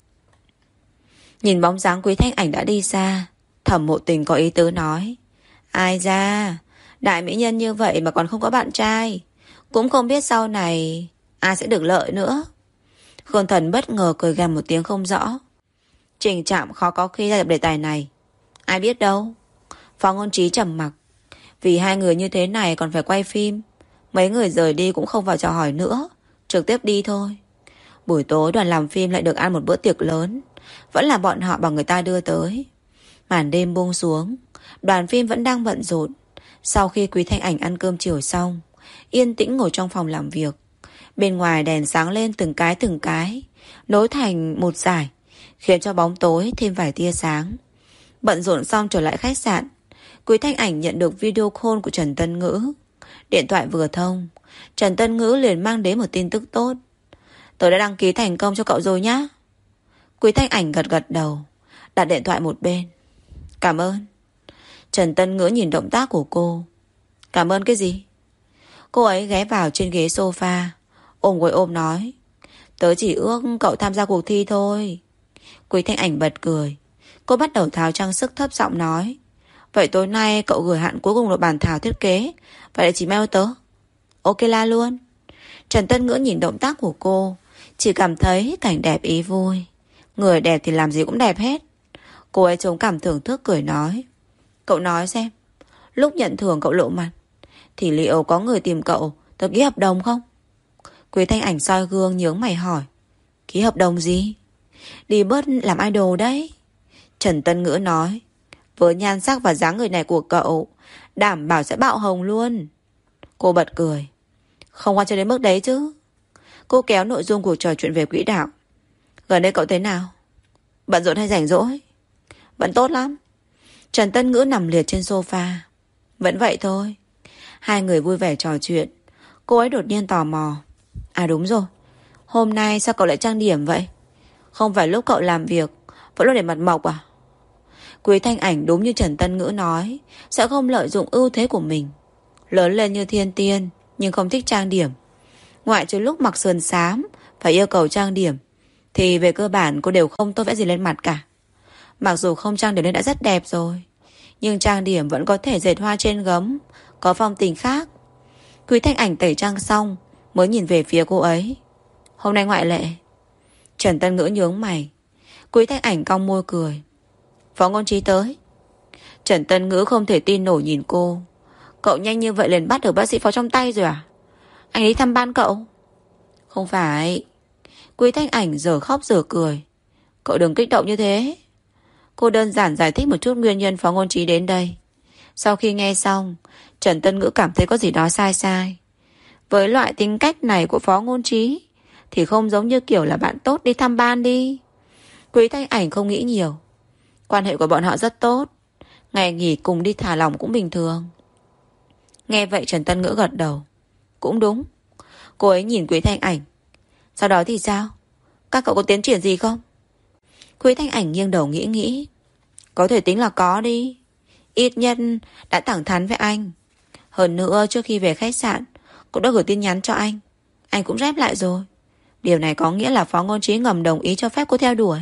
Nhìn bóng dáng Quý Thanh Ảnh đã đi xa, Thẩm Mộ Tình có ý tứ nói. Ai da, đại mỹ nhân như vậy mà còn không có bạn trai, cũng không biết sau này ai sẽ được lợi nữa. Khương Thần bất ngờ cười gằn một tiếng không rõ. Trình Trạm khó có khi ra được đề tài này. Ai biết đâu. Phó Ngôn Trí trầm mặc. Vì hai người như thế này còn phải quay phim, mấy người rời đi cũng không vào chào hỏi nữa, trực tiếp đi thôi. Buổi tối đoàn làm phim lại được ăn một bữa tiệc lớn, vẫn là bọn họ bảo người ta đưa tới. Màn đêm buông xuống, đoàn phim vẫn đang bận rộn. Sau khi Quý Thanh Ảnh ăn cơm chiều xong, yên tĩnh ngồi trong phòng làm việc. Bên ngoài đèn sáng lên từng cái từng cái, nối thành một dải, khiến cho bóng tối thêm vài tia sáng. Bận rộn xong trở lại khách sạn, Quý Thanh Ảnh nhận được video call của Trần Tân Ngữ. Điện thoại vừa thông, Trần Tân Ngữ liền mang đến một tin tức tốt. Tôi đã đăng ký thành công cho cậu rồi nhá. Quý Thanh Ảnh gật gật đầu, đặt điện thoại một bên. Cảm ơn. Trần Tân Ngữ nhìn động tác của cô. Cảm ơn cái gì? Cô ấy ghé vào trên ghế sofa, ôm gối ôm nói. Tớ chỉ ước cậu tham gia cuộc thi thôi. Quý Thanh Ảnh bật cười. Cô bắt đầu tháo trang sức, thấp giọng nói. Vậy tối nay cậu gửi hạn cuối cùng một bản thảo thiết kế, vậy lại chỉ mail tớ. Ok la luôn. Trần Tân Ngữ nhìn động tác của cô, chỉ cảm thấy cảnh đẹp ý vui. Người đẹp thì làm gì cũng đẹp hết. Cô ấy chống cảm thưởng thức cười nói. Cậu nói xem, lúc nhận thưởng cậu lộ mặt thì liệu có người tìm cậu tớ ký hợp đồng không? Quý Thanh Ảnh soi gương nhướng mày hỏi. Ký hợp đồng gì? Đi bớt làm idol đấy. Trần Tân Ngữ nói. Với nhan sắc và dáng người này của cậu, đảm bảo sẽ bạo hồng luôn. Cô bật cười. Không quan trọng đến mức đấy chứ. Cô kéo nội dung cuộc trò chuyện về quỹ đạo. Gần đây cậu thế nào? Bận rộn hay rảnh rỗi? Vẫn tốt lắm. Trần Tân Ngữ nằm liệt trên sofa. Vẫn vậy thôi. Hai người vui vẻ trò chuyện. Cô ấy đột nhiên tò mò. À đúng rồi, hôm nay sao cậu lại trang điểm vậy? Không phải lúc cậu làm việc vẫn luôn để mặt mộc à? Quý Thanh Ảnh đúng như Trần Tân Ngữ nói, sẽ không lợi dụng ưu thế của mình. Lớn lên như thiên tiên, nhưng không thích trang điểm. Ngoại trừ lúc mặc sườn xám phải yêu cầu trang điểm, thì về cơ bản cô đều không tô vẽ gì lên mặt cả. Mặc dù không trang điểm nên đã rất đẹp rồi, nhưng trang điểm vẫn có thể dệt hoa trên gấm, có phong tình khác. Quý Thanh Ảnh tẩy trang xong mới nhìn về phía cô ấy. Hôm nay ngoại lệ. Trần Tân Ngữ nhướng mày. Quý Thanh Ảnh cong môi cười. Phó Ngôn Trí tới. Trần Tân Ngữ không thể tin nổi nhìn cô. Cậu nhanh như vậy liền bắt được bác sĩ Phó trong tay rồi à? Anh ấy thăm ban cậu? Không phải. Quý Thanh Ảnh giờ khóc giờ cười. Cậu đừng kích động như thế. Cô đơn giản giải thích một chút nguyên nhân Phó Ngôn Trí đến đây. Sau khi nghe xong, Trần Tân Ngữ cảm thấy có gì đó sai sai. Với loại tính cách này của Phó Ngôn Trí thì không giống như kiểu là bạn tốt đi thăm ban đi. Quý Thanh Ảnh không nghĩ nhiều. Quan hệ của bọn họ rất tốt, ngày nghỉ cùng đi thả lỏng cũng bình thường. Nghe vậy Trần Tân Ngữ gật đầu. Cũng đúng. Cô ấy nhìn Quý Thanh Ảnh. Sau đó thì sao? Các cậu có tiến triển gì không? Quý Thanh Ảnh nghiêng đầu nghĩ nghĩ. Có thể tính là có đi. Ít nhất đã thẳng thắn với anh. Hơn nữa trước khi về khách sạn cũng đã gửi tin nhắn cho anh. Anh cũng rep lại rồi. Điều này có nghĩa là Phó Ngôn Trí ngầm đồng ý cho phép cô theo đuổi.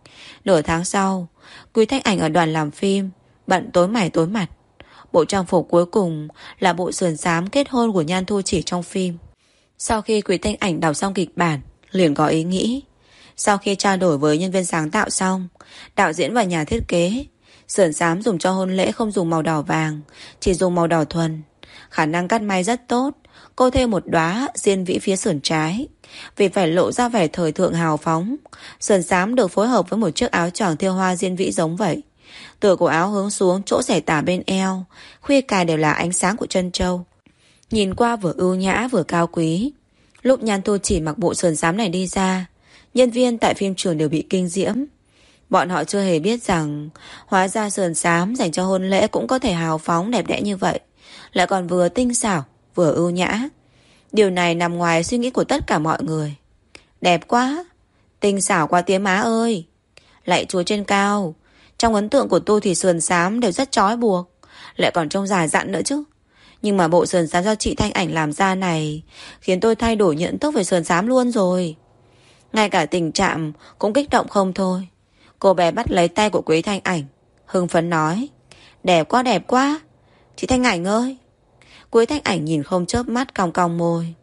Nửa tháng sau, Quý Thanh Ảnh ở đoàn làm phim bận tối mày tối mặt. Bộ trang phục cuối cùng là bộ sườn xám kết hôn của Nhan Thu Chỉ trong phim. Sau khi Quý Thanh Ảnh đọc xong kịch bản, liền có ý nghĩ. Sau khi trao đổi với nhân viên sáng tạo xong, đạo diễn và nhà thiết kế, sườn xám dùng cho hôn lễ không dùng màu đỏ vàng, chỉ dùng màu đỏ thuần. Khả năng cắt may rất tốt. Cô thêm một đóa diên vĩ phía sườn trái. Vì phải lộ ra vẻ thời thượng hào phóng, sườn xám được phối hợp với một chiếc áo choàng thêu hoa diên vĩ giống vậy. Từ cổ áo hướng xuống chỗ xẻ tả bên eo, khuya cài đều là ánh sáng của chân trâu. Nhìn qua vừa ưu nhã vừa cao quý. Lúc Nhan Thu Chỉ mặc bộ sườn xám này đi ra, nhân viên tại phim trường đều bị kinh diễm. Bọn họ chưa hề biết rằng hóa ra sườn xám dành cho hôn lễ cũng có thể hào phóng đẹp đẽ như vậy, lại còn vừa tinh xảo vừa ưu nhã. Điều này nằm ngoài suy nghĩ của tất cả mọi người. Đẹp quá, tinh xảo quá tía má ơi. Lạy Chúa trên cao, trong ấn tượng của tôi thì sườn xám đều rất trói buộc, lại còn trông dài dặn nữa chứ. Nhưng mà bộ sườn xám do chị Thanh Ảnh làm ra này khiến tôi thay đổi nhận thức về sườn xám luôn rồi. Ngay cả tình trạng cũng kích động không thôi. Cô bé bắt lấy tay của Quý Thanh Ảnh, hưng phấn nói: Đẹp quá đẹp quá, chị Thanh Ảnh ơi. Quý Thanh Ảnh nhìn không chớp mắt, cong cong môi.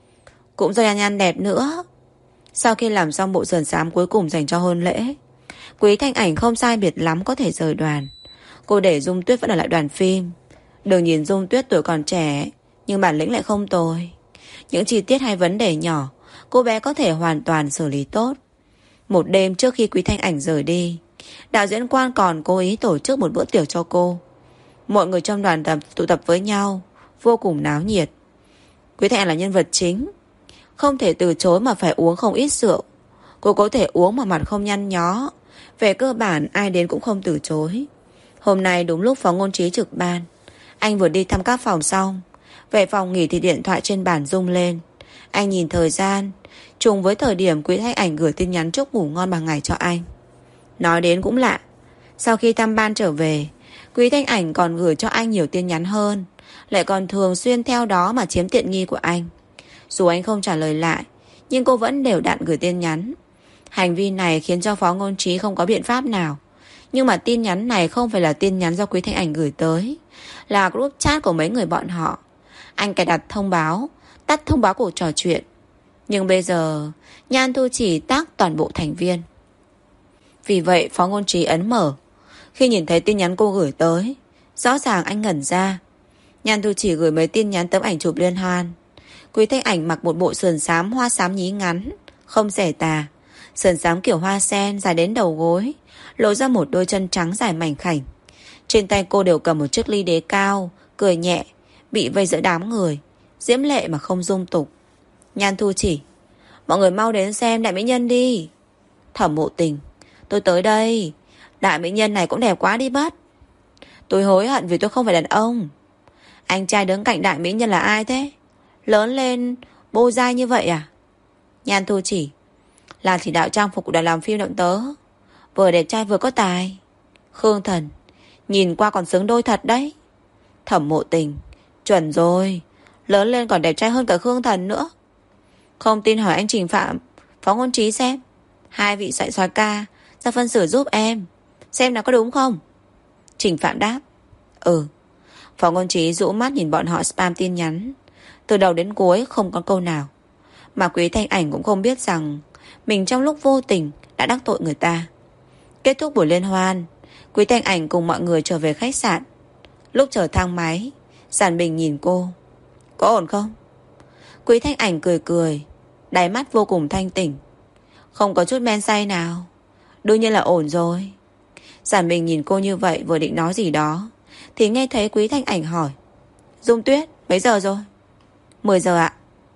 Cũng do Nhan Nhan đẹp nữa. Sau khi làm xong bộ sườn xám cuối cùng dành cho hôn lễ, Quý Thanh Ảnh không sai biệt lắm có thể rời đoàn. Cô để Dung Tuyết vẫn ở lại đoàn phim. Đừng nhìn Dung Tuyết tuổi còn trẻ, nhưng bản lĩnh lại không tồi. Những chi tiết hay vấn đề nhỏ cô bé có thể hoàn toàn xử lý tốt. Một đêm trước khi Quý Thanh Ảnh rời đi, đạo diễn Quan còn cố ý tổ chức một bữa tiệc cho cô. Mọi người trong đoàn tập tụ tập với nhau, vô cùng náo nhiệt. Quý Thanh Ảnh là nhân vật chính, không thể từ chối mà phải uống không ít rượu. Cô có thể uống mà mặt không nhăn nhó. Về cơ bản ai đến cũng không từ chối. Hôm nay đúng lúc Phó Ngôn Trí trực ban. Anh vừa đi thăm các phòng xong, về phòng nghỉ thì điện thoại trên bàn rung lên. Anh nhìn thời gian, trùng với thời điểm Quý Thanh Ảnh gửi tin nhắn chúc ngủ ngon bằng ngày cho anh. Nói đến cũng lạ, sau khi thăm ban trở về, Quý Thanh Ảnh còn gửi cho anh nhiều tin nhắn hơn, lại còn thường xuyên theo đó mà chiếm tiện nghi của anh. Dù anh không trả lời lại, nhưng cô vẫn đều đặn gửi tin nhắn. Hành vi này khiến cho Phó Ngôn Trí không có biện pháp nào. Nhưng mà tin nhắn này không phải là tin nhắn do Quý Thanh Ảnh gửi tới, là group chat của mấy người bọn họ. Anh cài đặt thông báo, tắt thông báo cuộc trò chuyện. Nhưng bây giờ Nhan Thu Chỉ tác toàn bộ thành viên. Vì vậy Phó Ngôn Trí ấn mở. Khi nhìn thấy tin nhắn cô gửi tới, rõ ràng anh ngẩn ra. Nhan Thu Chỉ gửi mấy tin nhắn tấm ảnh chụp liên hoan. Quý Thanh Ảnh mặc một bộ sườn xám hoa xám nhí ngắn, không xẻ tà. Sườn xám kiểu hoa sen dài đến đầu gối, lộ ra một đôi chân trắng dài mảnh khảnh. Trên tay cô đều cầm một chiếc ly đế cao, cười nhẹ, bị vây giữa đám người, diễm lệ mà không dung tục. Nhan Thu Chỉ: Mọi người mau đến xem đại mỹ nhân đi. Thẩm Mộ Tình: Tôi tới đây. Đại mỹ nhân này cũng đẹp quá đi mất. Tôi hối hận vì tôi không phải đàn ông. Anh trai đứng cạnh đại mỹ nhân là ai thế? Lớn lên bô dai như vậy à? Nhan Thu Chỉ: Là chỉ đạo trang phục của đoàn làm phim Động Tớ, vừa đẹp trai vừa có tài. Khương Thần: Nhìn qua còn xứng đôi thật đấy. Thẩm Mộ Tình: Chuẩn rồi, lớn lên còn đẹp trai hơn cả Khương Thần nữa. Không tin hỏi anh Trình Phạm, Phó Ngôn Trí xem. Hai vị soạn soái ca ra phân xử giúp em, xem nào có đúng không. Trình Phạm đáp: Ừ. Phó Ngôn Trí rũ mắt nhìn bọn họ spam tin nhắn. Từ đầu đến cuối không có câu nào. Mà Quý Thanh Ảnh cũng không biết rằng mình trong lúc vô tình đã đắc tội người ta. Kết thúc buổi liên hoan, Quý Thanh Ảnh cùng mọi người trở về khách sạn. Lúc chờ thang máy, Giản Bình nhìn cô: Có ổn không? Quý Thanh Ảnh cười cười, đáy mắt vô cùng thanh tỉnh. Không có chút men say nào. Đương nhiên là ổn rồi. Giản Bình nhìn cô như vậy, vừa định nói gì đó thì nghe thấy Quý Thanh Ảnh hỏi: Dung Tuyết, mấy giờ rồi? Mười giờ ạ.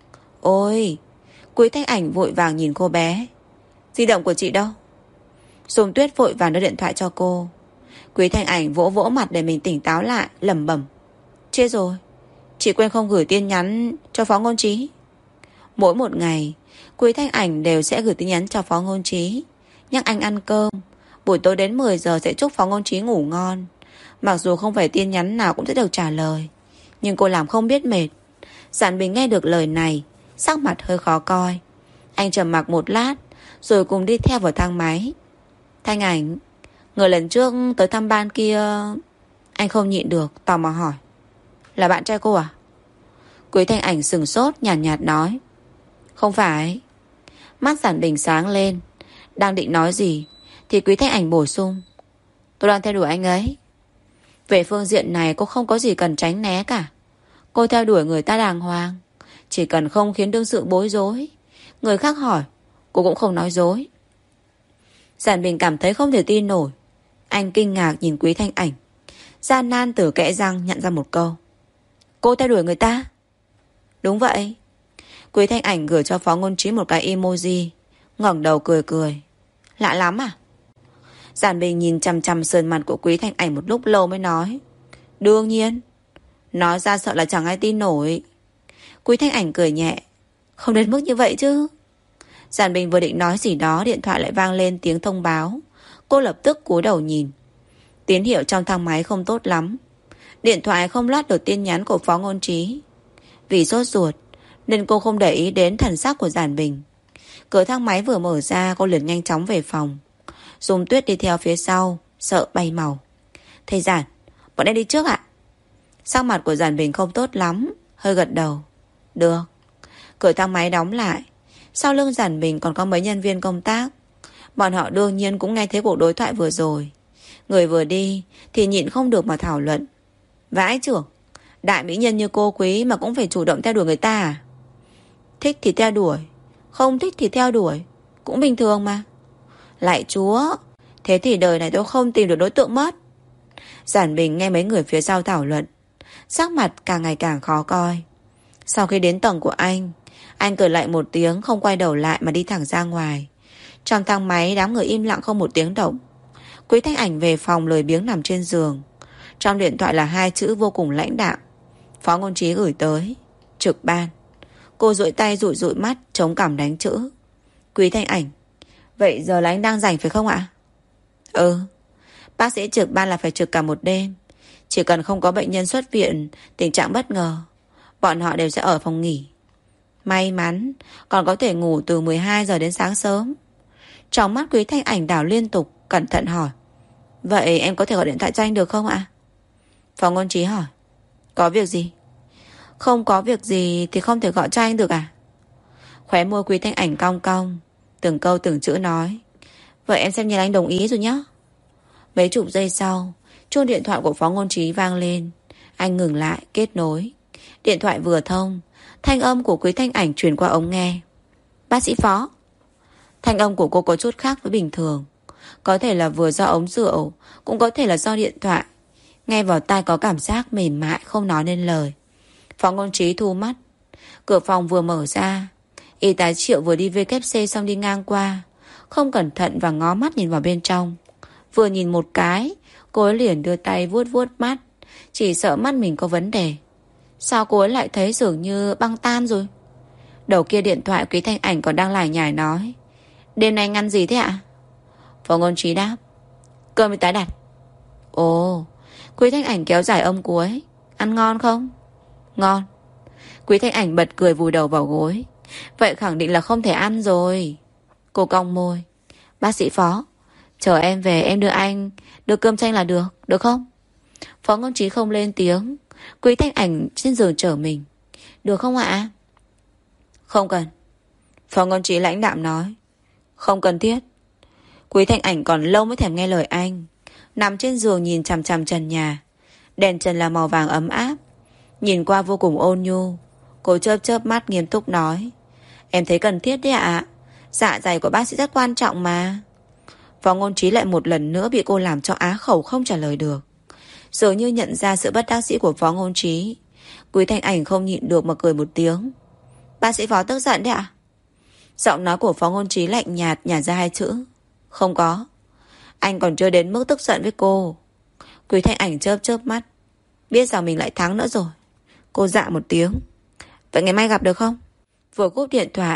Ôi. Quý Thanh Ảnh vội vàng nhìn cô bé: Di động của chị đâu? Dung Tuyết vội vàng đưa điện thoại cho cô. Quý Thanh Ảnh vỗ vỗ mặt để mình tỉnh táo lại, lẩm bẩm: Chết rồi, chị quên không gửi tin nhắn cho Phó Ngôn Trí. Mỗi một ngày Quý Thanh Ảnh đều sẽ gửi tin nhắn cho Phó Ngôn Trí, nhắc anh ăn cơm. Buổi tối đến mười giờ sẽ chúc Phó Ngôn Trí ngủ ngon. Mặc dù không phải tin nhắn nào cũng sẽ được trả lời, nhưng cô làm không biết mệt. Giản Bình nghe được lời này, sắc mặt hơi khó coi. Anh trầm mặc một lát, rồi cùng đi theo vào thang máy. Thanh Ảnh, người lần trước tới thăm ban kia... Anh không nhịn được, tò mò hỏi. Là bạn trai cô à? Quý Thanh Ảnh sừng sốt, nhàn nhạt, nhạt nói. Không phải. Mắt Giản Bình sáng lên. Đang định nói gì thì Quý Thanh Ảnh bổ sung. Tôi đang theo đuổi anh ấy. Về phương diện này cô không có gì cần tránh né cả. Cô theo đuổi người ta đàng hoàng, chỉ cần không khiến đương sự bối rối. Người khác hỏi, cô cũng không nói dối. Giản Bình cảm thấy không thể tin nổi. Anh kinh ngạc nhìn Quý Thanh Ảnh, gian nan từ kẽ răng nhận ra một câu. Cô theo đuổi người ta? Đúng vậy. Quý Thanh Ảnh gửi cho Phó Ngôn Trí một cái emoji, ngẩng đầu cười cười. Lạ lắm à? Giản Bình nhìn chằm chằm sườn mặt của Quý Thanh Ảnh một lúc lâu mới nói. Đương nhiên. Nói ra sợ là chẳng ai tin nổi. Quý Thanh Ảnh cười nhẹ. Không đến mức như vậy chứ. Giản Bình vừa định nói gì đó, điện thoại lại vang lên tiếng thông báo. Cô lập tức cúi đầu nhìn. Tín hiệu trong thang máy không tốt lắm. Điện thoại không loát được tin nhắn của Phó Ngôn Trí. Vì sốt ruột nên cô không để ý đến thần sắc của Giản Bình. Cửa thang máy vừa mở ra, cô liền nhanh chóng về phòng. Dung Tuyết đi theo phía sau, sợ bay màu. Thầy Giản, bọn em đi trước ạ. Sắc mặt của Giản Bình không tốt lắm, hơi gật đầu. Được. Cửa thang máy đóng lại. Sau lưng Giản Bình còn có mấy nhân viên công tác. Bọn họ đương nhiên cũng nghe thấy cuộc đối thoại vừa rồi. Người vừa đi thì nhịn không được mà thảo luận. Vãi trưởng, đại mỹ nhân như cô Quý mà cũng phải chủ động theo đuổi người ta à? Thích thì theo đuổi, không thích thì theo đuổi, cũng bình thường mà. Lạy Chúa, thế thì đời này tôi không tìm được đối tượng mất. Giản Bình nghe mấy người phía sau thảo luận, sắc mặt càng ngày càng khó coi. Sau khi đến tầng của anh, anh cười lại một tiếng, không quay đầu lại mà đi thẳng ra ngoài. Trong thang máy đám người im lặng không một tiếng động. Quý Thanh Ảnh về phòng lười biếng nằm trên giường. Trong điện thoại là hai chữ vô cùng lãnh đạm. Phó Ngôn Trí gửi tới. Trực ban. Cô duỗi tay dụi dụi mắt, chống cằm đánh chữ. Quý Thanh Ảnh, vậy giờ là anh đang rảnh phải không ạ? Ừ. Bác sĩ trực ban là phải trực cả một đêm. Chỉ cần không có bệnh nhân xuất viện, tình trạng bất ngờ, bọn họ đều sẽ ở phòng nghỉ. May mắn còn có thể ngủ từ mười hai giờ đến sáng sớm. Trong mắt Quý Thanh Ảnh đảo liên tục, cẩn thận hỏi. Vậy em có thể gọi điện thoại cho anh được không ạ? Phó Ngôn Trí hỏi. Có việc gì? Không có việc gì thì không thể gọi cho anh được à? Khóe môi Quý Thanh Ảnh cong cong, từng câu từng chữ nói. Vậy em xem nhìn anh đồng ý rồi nhé. Mấy chục giây sau, chuông điện thoại của Phó Ngôn Trí vang lên. Anh ngừng lại, kết nối. Điện thoại vừa thông, thanh âm của Quý Thanh Ảnh truyền qua ống nghe. Bác sĩ Phó. Thanh âm của cô có chút khác với bình thường. Có thể là vừa do ống rượu, cũng có thể là do điện thoại. Nghe vào tai có cảm giác mềm mại, không nói nên lời. Phó Ngôn Trí thu mắt. Cửa phòng vừa mở ra, y tá Triệu vừa đi vê kép xê xong đi ngang qua, không cẩn thận và ngó mắt nhìn vào bên trong. Vừa nhìn một cái, cô ấy liền đưa tay vuốt vuốt mắt, chỉ sợ mắt mình có vấn đề. Sao cô ấy lại thấy dường như băng tan rồi? Đầu kia điện thoại Quý Thanh Ảnh còn đang lải nhải nói. Đêm nay anh ăn gì thế ạ? Phó Ngôn Trí đáp. Cơm y tá đặt. Ồ. Quý Thanh Ảnh kéo dài âm cuối. Ăn ngon không? Ngon. Quý Thanh Ảnh bật cười vùi đầu vào gối. Vậy khẳng định là không thể ăn rồi. Cô cong môi. Bác sĩ Phó, chờ em về em đưa anh đưa cơm chanh là được, được không? Phó Ngôn Trí không lên tiếng. Quý Thanh Ảnh trên giường chờ mình. Được không ạ? Không cần. Phó Ngôn Trí lãnh đạm nói. Không cần thiết. Quý Thanh Ảnh còn lâu mới thèm nghe lời anh. Nằm trên giường nhìn chằm chằm trần nhà. Đèn trần là màu vàng ấm áp, nhìn qua vô cùng ôn nhu. Cô chớp chớp mắt nghiêm túc nói. Em thấy cần thiết đấy ạ. Dạ dày của bác sĩ rất quan trọng mà. Phó Ngôn Trí lại một lần nữa bị cô làm cho á khẩu không trả lời được. Dường như nhận ra sự bất đắc dĩ của Phó Ngôn Trí, Quý Thanh Ảnh không nhịn được mà cười một tiếng. Bác sĩ Phó tức giận đấy ạ? Giọng nói của Phó Ngôn Trí lạnh nhạt nhả ra hai chữ. Không có. Anh còn chưa đến mức tức giận với cô. Quý Thanh Ảnh chớp chớp mắt. Biết rằng mình lại thắng nữa rồi. Cô dạ một tiếng. Vậy ngày mai gặp được không? Vừa cúp điện thoại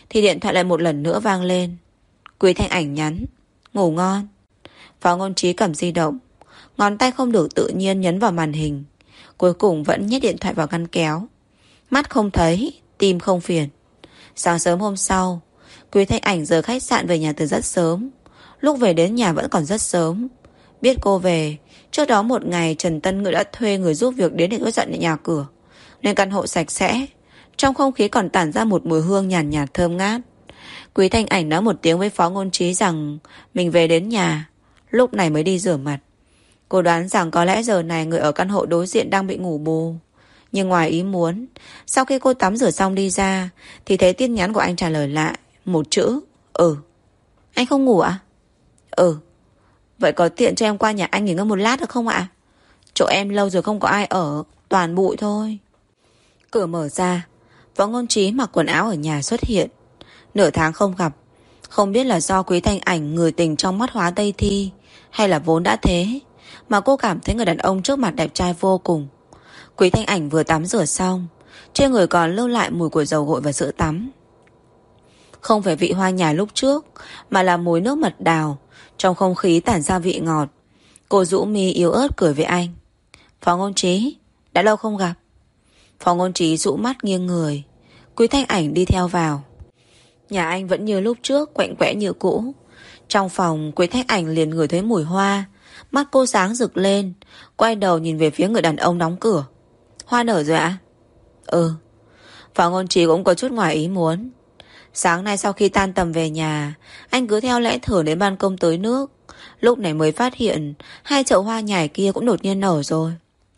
thì điện thoại lại một lần nữa vang lên. Quý Thanh Ảnh nhắn: ngủ ngon. Phó Ngôn Trí cầm di động, ngón tay không được tự nhiên nhấn vào màn hình. Cuối cùng vẫn nhét điện thoại vào ngăn kéo. Mắt không thấy, tim không phiền. Sáng sớm hôm sau, Quý Thanh Ảnh rời khách sạn về nhà từ rất sớm. Lúc về đến nhà vẫn còn rất sớm. Biết cô về, trước đó một ngày Trần Tân Ngữ đã thuê người giúp việc đến để quét dọn nhà cửa, nên căn hộ sạch sẽ. Trong không khí còn tản ra một mùi hương nhàn nhạt, nhạt thơm ngát. Quý Thanh Ảnh nói một tiếng với Phó Ngôn Trí rằng mình về đến nhà, lúc này mới đi rửa mặt. Cô đoán rằng có lẽ giờ này người ở căn hộ đối diện đang bị ngủ bù. Nhưng ngoài ý muốn, sau khi cô tắm rửa xong đi ra thì thấy tin nhắn của anh trả lời lại một chữ: ừ. Anh không ngủ ạ? Ừ. Vậy có tiện cho em qua nhà anh nghỉ ngơi một lát được không ạ? Chỗ em lâu rồi không có ai ở, toàn bụi thôi. Cửa mở ra, Phó Ngôn Trí mặc quần áo ở nhà xuất hiện. Nửa tháng không gặp, không biết là do Quý Thanh Ảnh người tình trong mắt hóa Tây Thi, hay là vốn đã thế, mà cô cảm thấy người đàn ông trước mặt đẹp trai vô cùng. Quý Thanh Ảnh vừa tắm rửa xong, trên người còn lưu lại mùi của dầu gội và sữa tắm. Không phải vị hoa nhài lúc trước, mà là mùi nước mật đào. Trong không khí tản ra vị ngọt. Cô rũ mi yếu ớt cười với anh: Phó Ngôn Trí, đã lâu không gặp. Phó Ngôn Trí rũ mắt nghiêng người. Quý Thanh Ảnh đi theo vào. Nhà anh vẫn như lúc trước, quạnh quẽ như cũ. Trong phòng, Quý Thanh Ảnh liền ngửi thấy mùi hoa. Mắt cô sáng rực lên, quay đầu nhìn về phía người đàn ông đóng cửa. Hoa nở rồi ạ? Ừ. Phó Ngôn Trí cũng có chút ngoài ý muốn. Sáng nay sau khi tan tầm về nhà, anh cứ theo lẽ thường đến ban công tưới nước. Lúc này mới phát hiện hai chậu hoa nhài kia cũng đột nhiên nở rồi.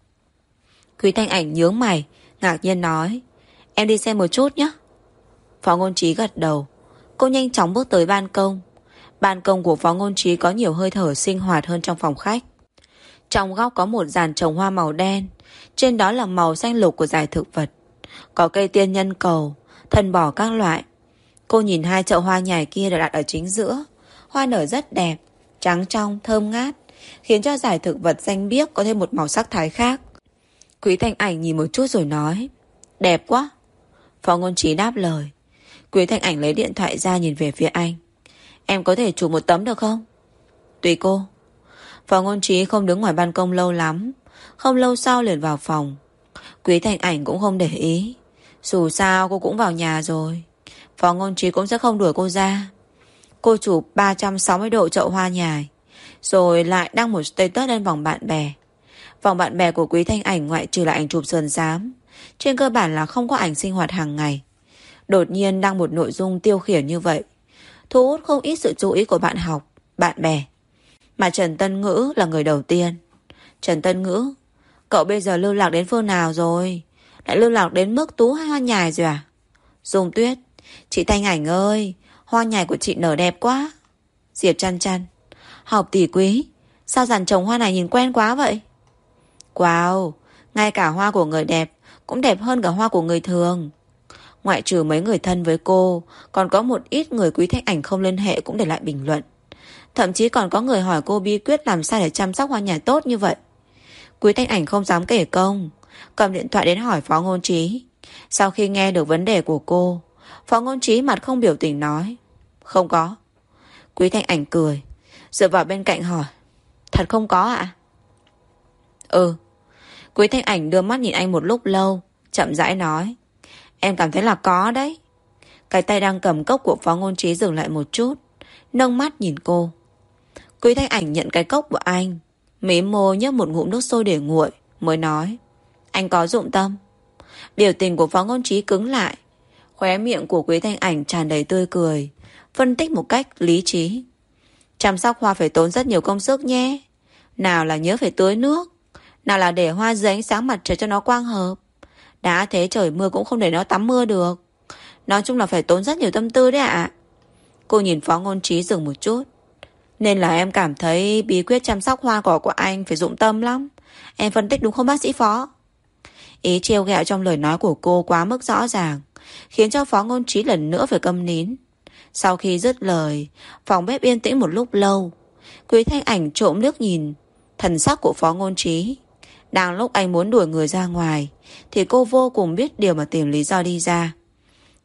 Quý Thanh Ảnh nhướng mày, ngạc nhiên nói: Em đi xem một chút nhé. Phó Ngôn Trí gật đầu. Cô nhanh chóng bước tới ban công. Ban công của Phó Ngôn Trí có nhiều hơi thở sinh hoạt hơn trong phòng khách. Trong góc có một giàn trồng hoa màu đen, trên đó là màu xanh lục của dải thực vật. Có cây tiên nhân cầu, thân bò các loại. Cô nhìn hai chậu hoa nhài kia được đặt ở chính giữa. Hoa nở rất đẹp, trắng trong, thơm ngát, khiến cho dải thực vật xanh biếc có thêm một màu sắc thái khác. Quý Thanh Ảnh nhìn một chút rồi nói: Đẹp quá. Phó Ngôn Trí đáp lời. Quý Thanh Ảnh lấy điện thoại ra nhìn về phía anh: Em có thể chụp một tấm được không? Tùy cô. Phó Ngôn Trí không đứng ngoài ban công lâu lắm. Không lâu sau liền vào phòng. Quý Thanh Ảnh cũng không để ý. Dù sao cô cũng vào nhà rồi, Phó Ngôn Trí cũng sẽ không đuổi cô ra. Cô chụp ba trăm sáu mươi độ chậu hoa nhài, rồi lại đăng một status lên vòng bạn bè. Vòng bạn bè của Quý Thanh Ảnh ngoại trừ là ảnh chụp sườn xám, trên cơ bản là không có ảnh sinh hoạt hàng ngày. Đột nhiên đăng một nội dung tiêu khiển như vậy, thu hút không ít sự chú ý của bạn học, bạn bè. Mà Trần Tân Ngữ là người đầu tiên. Trần Tân Ngữ, cậu bây giờ lưu lạc đến phương nào rồi? Lại lưu lạc đến mức tú hai hoa nhài rồi à? Dung Tuyết, chị Thanh Ảnh ơi, hoa nhài của chị nở đẹp quá. Diệp Chăn Chăn, Học tỷ Quý, sao dàn trồng hoa này nhìn quen quá vậy? Wow, ngay cả hoa của người đẹp cũng đẹp hơn cả hoa của người thường. Ngoại trừ mấy người thân với cô, còn có một ít người Quý Thanh Ảnh không liên hệ cũng để lại bình luận. Thậm chí còn có người hỏi cô bí quyết làm sao để chăm sóc hoa nhài tốt như vậy. Quý Thanh Ảnh không dám kể công, cầm điện thoại đến hỏi Phó Ngôn Trí. Sau khi nghe được vấn đề của cô, Phó Ngôn Trí mặt không biểu tình nói: Không có. Quý Thanh Ảnh cười, dựa vào bên cạnh hỏi: Thật không có ạ? À? Ừ. Quý Thanh Ảnh đưa mắt nhìn anh một lúc lâu, chậm rãi nói: Em cảm thấy là có đấy. Cái tay đang cầm cốc của Phó Ngôn Trí dừng lại một chút, nâng mắt nhìn cô. Quý Thanh Ảnh nhận cái cốc của anh, mím môi nhấp một ngụm nước sôi để nguội, mới nói: Anh có dụng tâm. Biểu tình của Phó Ngôn Trí cứng lại. Khóe miệng của Quý Thanh Ảnh tràn đầy tươi cười, phân tích một cách lý trí: Chăm sóc hoa phải tốn rất nhiều công sức nhé. Nào là nhớ phải tưới nước, nào là để hoa dưới ánh sáng mặt trời cho nó quang hợp. Đã thế trời mưa cũng không để nó tắm mưa được. Nói chung là phải tốn rất nhiều tâm tư đấy ạ. Cô nhìn Phó Ngôn Trí dừng một chút. Nên là em cảm thấy bí quyết chăm sóc hoa cỏ của anh phải dụng tâm lắm. Em phân tích đúng không bác sĩ Phó? Ý trêu ghẹo trong lời nói của cô quá mức rõ ràng, khiến cho Phó Ngôn Trí lần nữa phải câm nín. Sau khi dứt lời, phòng bếp yên tĩnh một lúc lâu. Quý Thanh Ảnh trộm nước nhìn thần sắc của Phó Ngôn Trí. Đang lúc anh muốn đuổi người ra ngoài, thì cô vô cùng biết điều mà tìm lý do đi ra.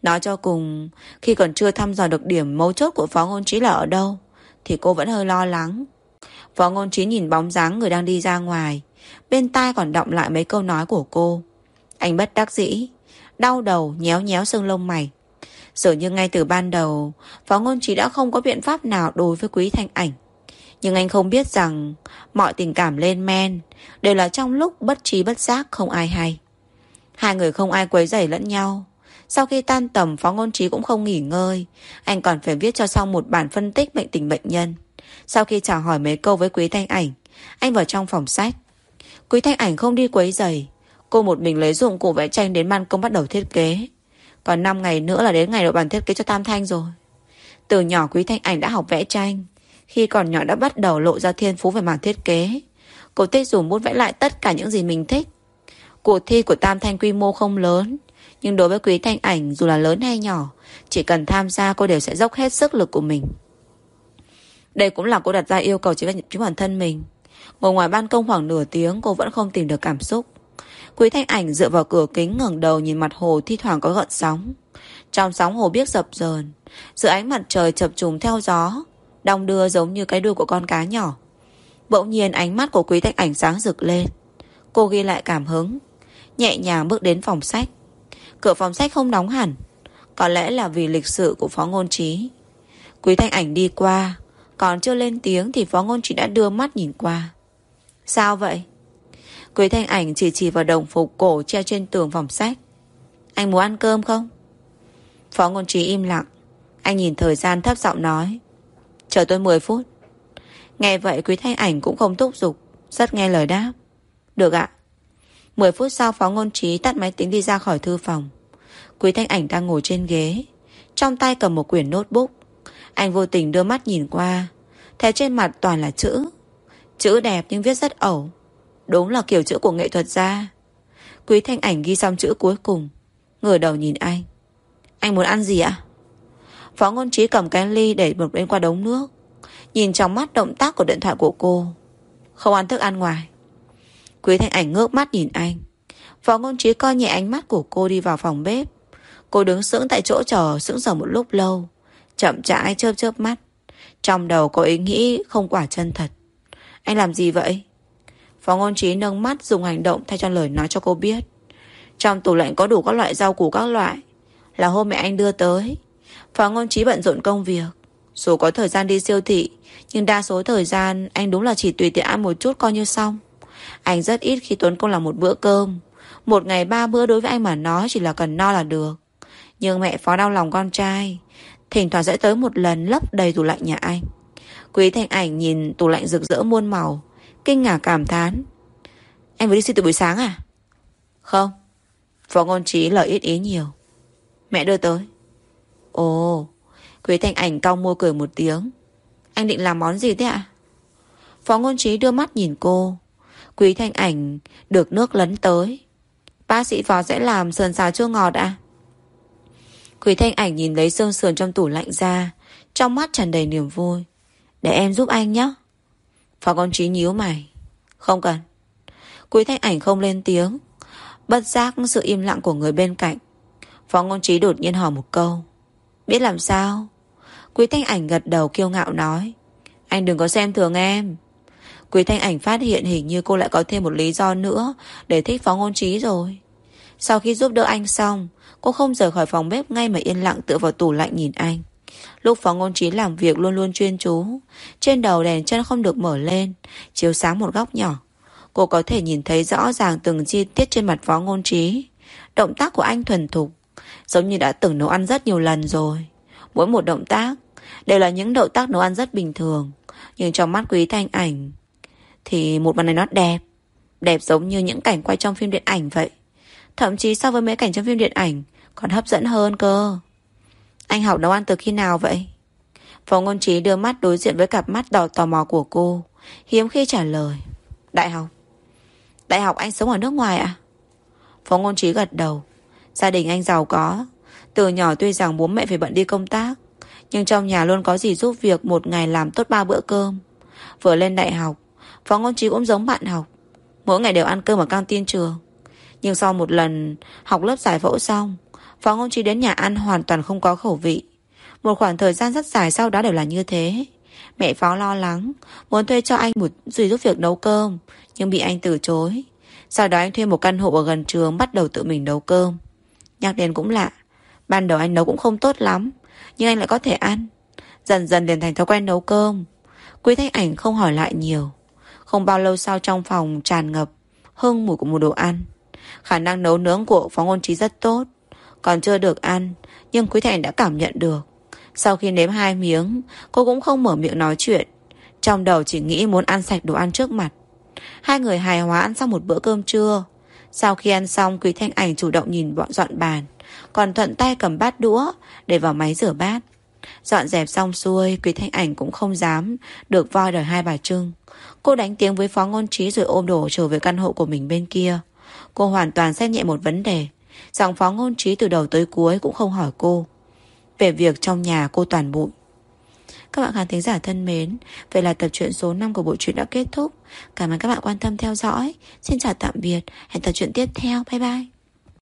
Nói cho cùng, khi còn chưa thăm dò được điểm mấu chốt của Phó Ngôn Trí là ở đâu, thì cô vẫn hơi lo lắng. Phó Ngôn Trí nhìn bóng dáng người đang đi ra ngoài, bên tai còn đọng lại mấy câu nói của cô. Anh bất đắc dĩ, đau đầu nhéo nhéo xương lông mày. Dường như ngay từ ban đầu, Phó Ngôn Trí đã không có biện pháp nào đối với Quý Thanh Ảnh. Nhưng anh không biết rằng mọi tình cảm lên men đều là trong lúc bất trí bất giác không ai hay. Hai người không ai quấy rầy lẫn nhau. Sau khi tan tầm, Phó Ngôn Trí cũng không nghỉ ngơi. Anh còn phải viết cho xong một bản phân tích bệnh tình bệnh nhân. Sau khi chào hỏi mấy câu với Quý Thanh Ảnh, anh vào trong phòng sách. Quý Thanh Ảnh không đi quấy rầy. Cô một mình lấy dụng cụ vẽ tranh đến ban công bắt đầu thiết kế. Còn năm ngày nữa là đến ngày đội bản thiết kế cho Tam Thanh rồi. Từ nhỏ Quý Thanh Ảnh đã học vẽ tranh. Khi còn nhỏ đã bắt đầu lộ ra thiên phú về mảng thiết kế. Cô thích dùng bút vẽ lại tất cả những gì mình thích. Cuộc thi của Tam Thanh quy mô không lớn, nhưng đối với Quý Thanh Ảnh dù là lớn hay nhỏ, chỉ cần tham gia cô đều sẽ dốc hết sức lực của mình. Đây cũng là cô đặt ra yêu cầu chính với bản thân mình. Ngồi ngoài ban công khoảng nửa tiếng, cô vẫn không tìm được cảm xúc. Quý Thanh Ảnh dựa vào cửa kính ngẩng đầu nhìn mặt hồ thi thoảng có gợn sóng. Trong sóng hồ biếc dập dờn, giữa ánh mặt trời chập trùng theo gió, đong đưa giống như cái đuôi của con cá nhỏ. Bỗng nhiên ánh mắt của Quý Thanh Ảnh sáng rực lên. Cô ghi lại cảm hứng, nhẹ nhàng bước đến phòng sách. Cửa phòng sách không đóng hẳn, có lẽ là vì lịch sự của Phó Ngôn Trí. Quý Thanh Ảnh đi qua, còn chưa lên tiếng thì Phó Ngôn Trí đã đưa mắt nhìn qua. Sao vậy? Quý Thanh Ảnh chỉ chỉ vào đồng phục cổ treo trên tường phòng sách. Anh muốn ăn cơm không? Phó Ngôn Trí im lặng. Anh nhìn thời gian thấp giọng nói, chờ tôi mười phút. Nghe vậy Quý Thanh Ảnh cũng không thúc giục, rất nghe lời đáp. Được ạ. Mười phút sau Phó Ngôn Trí tắt máy tính đi ra khỏi thư phòng. Quý Thanh Ảnh đang ngồi trên ghế, trong tay cầm một quyển notebook. Anh vô tình đưa mắt nhìn qua, thấy trên mặt toàn là chữ. Chữ đẹp nhưng viết rất ẩu. Đúng là kiểu chữ của nghệ thuật gia. Quý Thanh Ảnh ghi xong chữ cuối cùng, ngửa đầu nhìn anh. Anh muốn ăn gì ạ? Phó Ngôn Trí cầm cái ly để bực lên qua đống nước, nhìn trong mắt động tác của điện thoại của cô. Không ăn thức ăn ngoài. Quý Thanh Ảnh ngước mắt nhìn anh. Phó Ngôn Trí coi nhẹ ánh mắt của cô đi vào phòng bếp. Cô đứng sững tại chỗ chờ sững sờ một lúc lâu, chậm rãi chớp chớp mắt. Trong đầu có ý nghĩ không quả chân thật. Anh làm gì vậy? Phó Ngôn Trí nâng mắt dùng hành động thay cho lời nói cho cô biết. Trong tủ lạnh có đủ các loại rau củ các loại, là hôm mẹ anh đưa tới. Phó Ngôn Trí bận rộn công việc, dù có thời gian đi siêu thị, nhưng đa số thời gian anh đúng là chỉ tùy tiện ăn một chút coi như xong. Anh rất ít khi tốn công làm một bữa cơm. Một ngày ba bữa đối với anh mà nói chỉ là cần no là được. Nhưng mẹ Phó đau lòng con trai, thỉnh thoảng sẽ tới một lần lấp đầy tủ lạnh nhà anh. Quý Thanh Ảnh nhìn tủ lạnh rực rỡ muôn màu, kinh ngạc cảm thán. Anh vừa đi siêu thị buổi sáng à? Không. Phó Ngôn Trí lời ít ý nhiều. Mẹ đưa tới. Ồ. Quý Thanh Ảnh cong môi cười một tiếng. Anh định làm món gì thế ạ? Phó Ngôn Trí đưa mắt nhìn cô. Quý Thanh Ảnh được nước lấn tới. Bác sĩ Phó sẽ làm sườn xào chua ngọt ạ? Quý Thanh Ảnh nhìn lấy xương sườn trong tủ lạnh ra, trong mắt tràn đầy niềm vui. Để em giúp anh nhé. Phó Ngôn Trí nhíu mày. Không cần. Quý Thanh Ảnh không lên tiếng. Bất giác sự im lặng của người bên cạnh, Phó Ngôn Trí đột nhiên hỏi một câu. Biết làm sao? Quý Thanh Ảnh gật đầu kiêu ngạo nói. Anh đừng có xem thường em. Quý Thanh Ảnh phát hiện hình như cô lại có thêm một lý do nữa để thích Phó Ngôn Trí rồi. Sau khi giúp đỡ anh xong, cô không rời khỏi phòng bếp ngay mà yên lặng tựa vào tủ lạnh nhìn anh. Lúc Phó Ngôn Trí làm việc luôn luôn chuyên chú. Trên đầu đèn chân không được mở lên, chiếu sáng một góc nhỏ. Cô có thể nhìn thấy rõ ràng từng chi tiết trên mặt Phó Ngôn Trí. Động tác của anh thuần thục, giống như đã từng nấu ăn rất nhiều lần rồi. Mỗi một động tác đều là những động tác nấu ăn rất bình thường, nhưng trong mắt Quý Thanh Ảnh thì một màn này nó đẹp. Đẹp giống như những cảnh quay trong phim điện ảnh vậy. Thậm chí so với mấy cảnh trong phim điện ảnh còn hấp dẫn hơn cơ. Anh học nấu ăn từ khi nào vậy? Phó Ngôn Trí đưa mắt đối diện với cặp mắt đỏ tò mò của cô, hiếm khi trả lời. Đại học. Đại học anh sống ở nước ngoài à? Phó Ngôn Trí gật đầu. Gia đình anh giàu có. Từ nhỏ tuy rằng bố mẹ phải bận đi công tác, nhưng trong nhà luôn có gì giúp việc, một ngày làm tốt ba bữa cơm. Vừa lên đại học, Phó Ngôn Trí cũng giống bạn học, mỗi ngày đều ăn cơm ở căng tin trường. Nhưng sau một lần học lớp giải phẫu xong, Phó Ngôn Trí đến nhà ăn hoàn toàn không có khẩu vị. Một khoảng thời gian rất dài sau đó đều là như thế. Mẹ Phó lo lắng, muốn thuê cho anh một người giúp việc nấu cơm, nhưng bị anh từ chối. Sau đó anh thuê một căn hộ ở gần trường, bắt đầu tự mình nấu cơm. Nhắc đến cũng lạ, ban đầu anh nấu cũng không tốt lắm, nhưng anh lại có thể ăn. Dần dần liền thành thói quen nấu cơm. Quý Thanh Ảnh không hỏi lại nhiều. Không bao lâu sau, trong phòng tràn ngập hương mùi của một đồ ăn. Khả năng nấu nướng của Phó Ngôn Trí rất tốt. Còn chưa được ăn, nhưng Quý Thanh Ảnh đã cảm nhận được. Sau khi nếm hai miếng, cô cũng không mở miệng nói chuyện. Trong đầu chỉ nghĩ muốn ăn sạch đồ ăn trước mặt. Hai người hài hòa ăn xong một bữa cơm trưa. Sau khi ăn xong, Quý Thanh Ảnh chủ động nhìn bọn dọn bàn, còn thuận tay cầm bát đũa để vào máy rửa bát. Dọn dẹp xong xuôi, Quý Thanh Ảnh cũng không dám được voi đời hai bà Trưng. Cô đánh tiếng với Phó Ngôn Trí rồi ôm đồ trở về căn hộ của mình bên kia. Cô hoàn toàn xem nhẹ một vấn đề, rằng Phó Ngôn Trí từ đầu tới cuối cũng không hỏi cô về việc trong nhà cô toàn bụi. Các bạn khán thính giả thân mến, vậy là tập truyện số năm của bộ truyện đã kết thúc. Cảm ơn các bạn quan tâm theo dõi. Xin chào tạm biệt, hẹn tập truyện tiếp theo. Bye bye.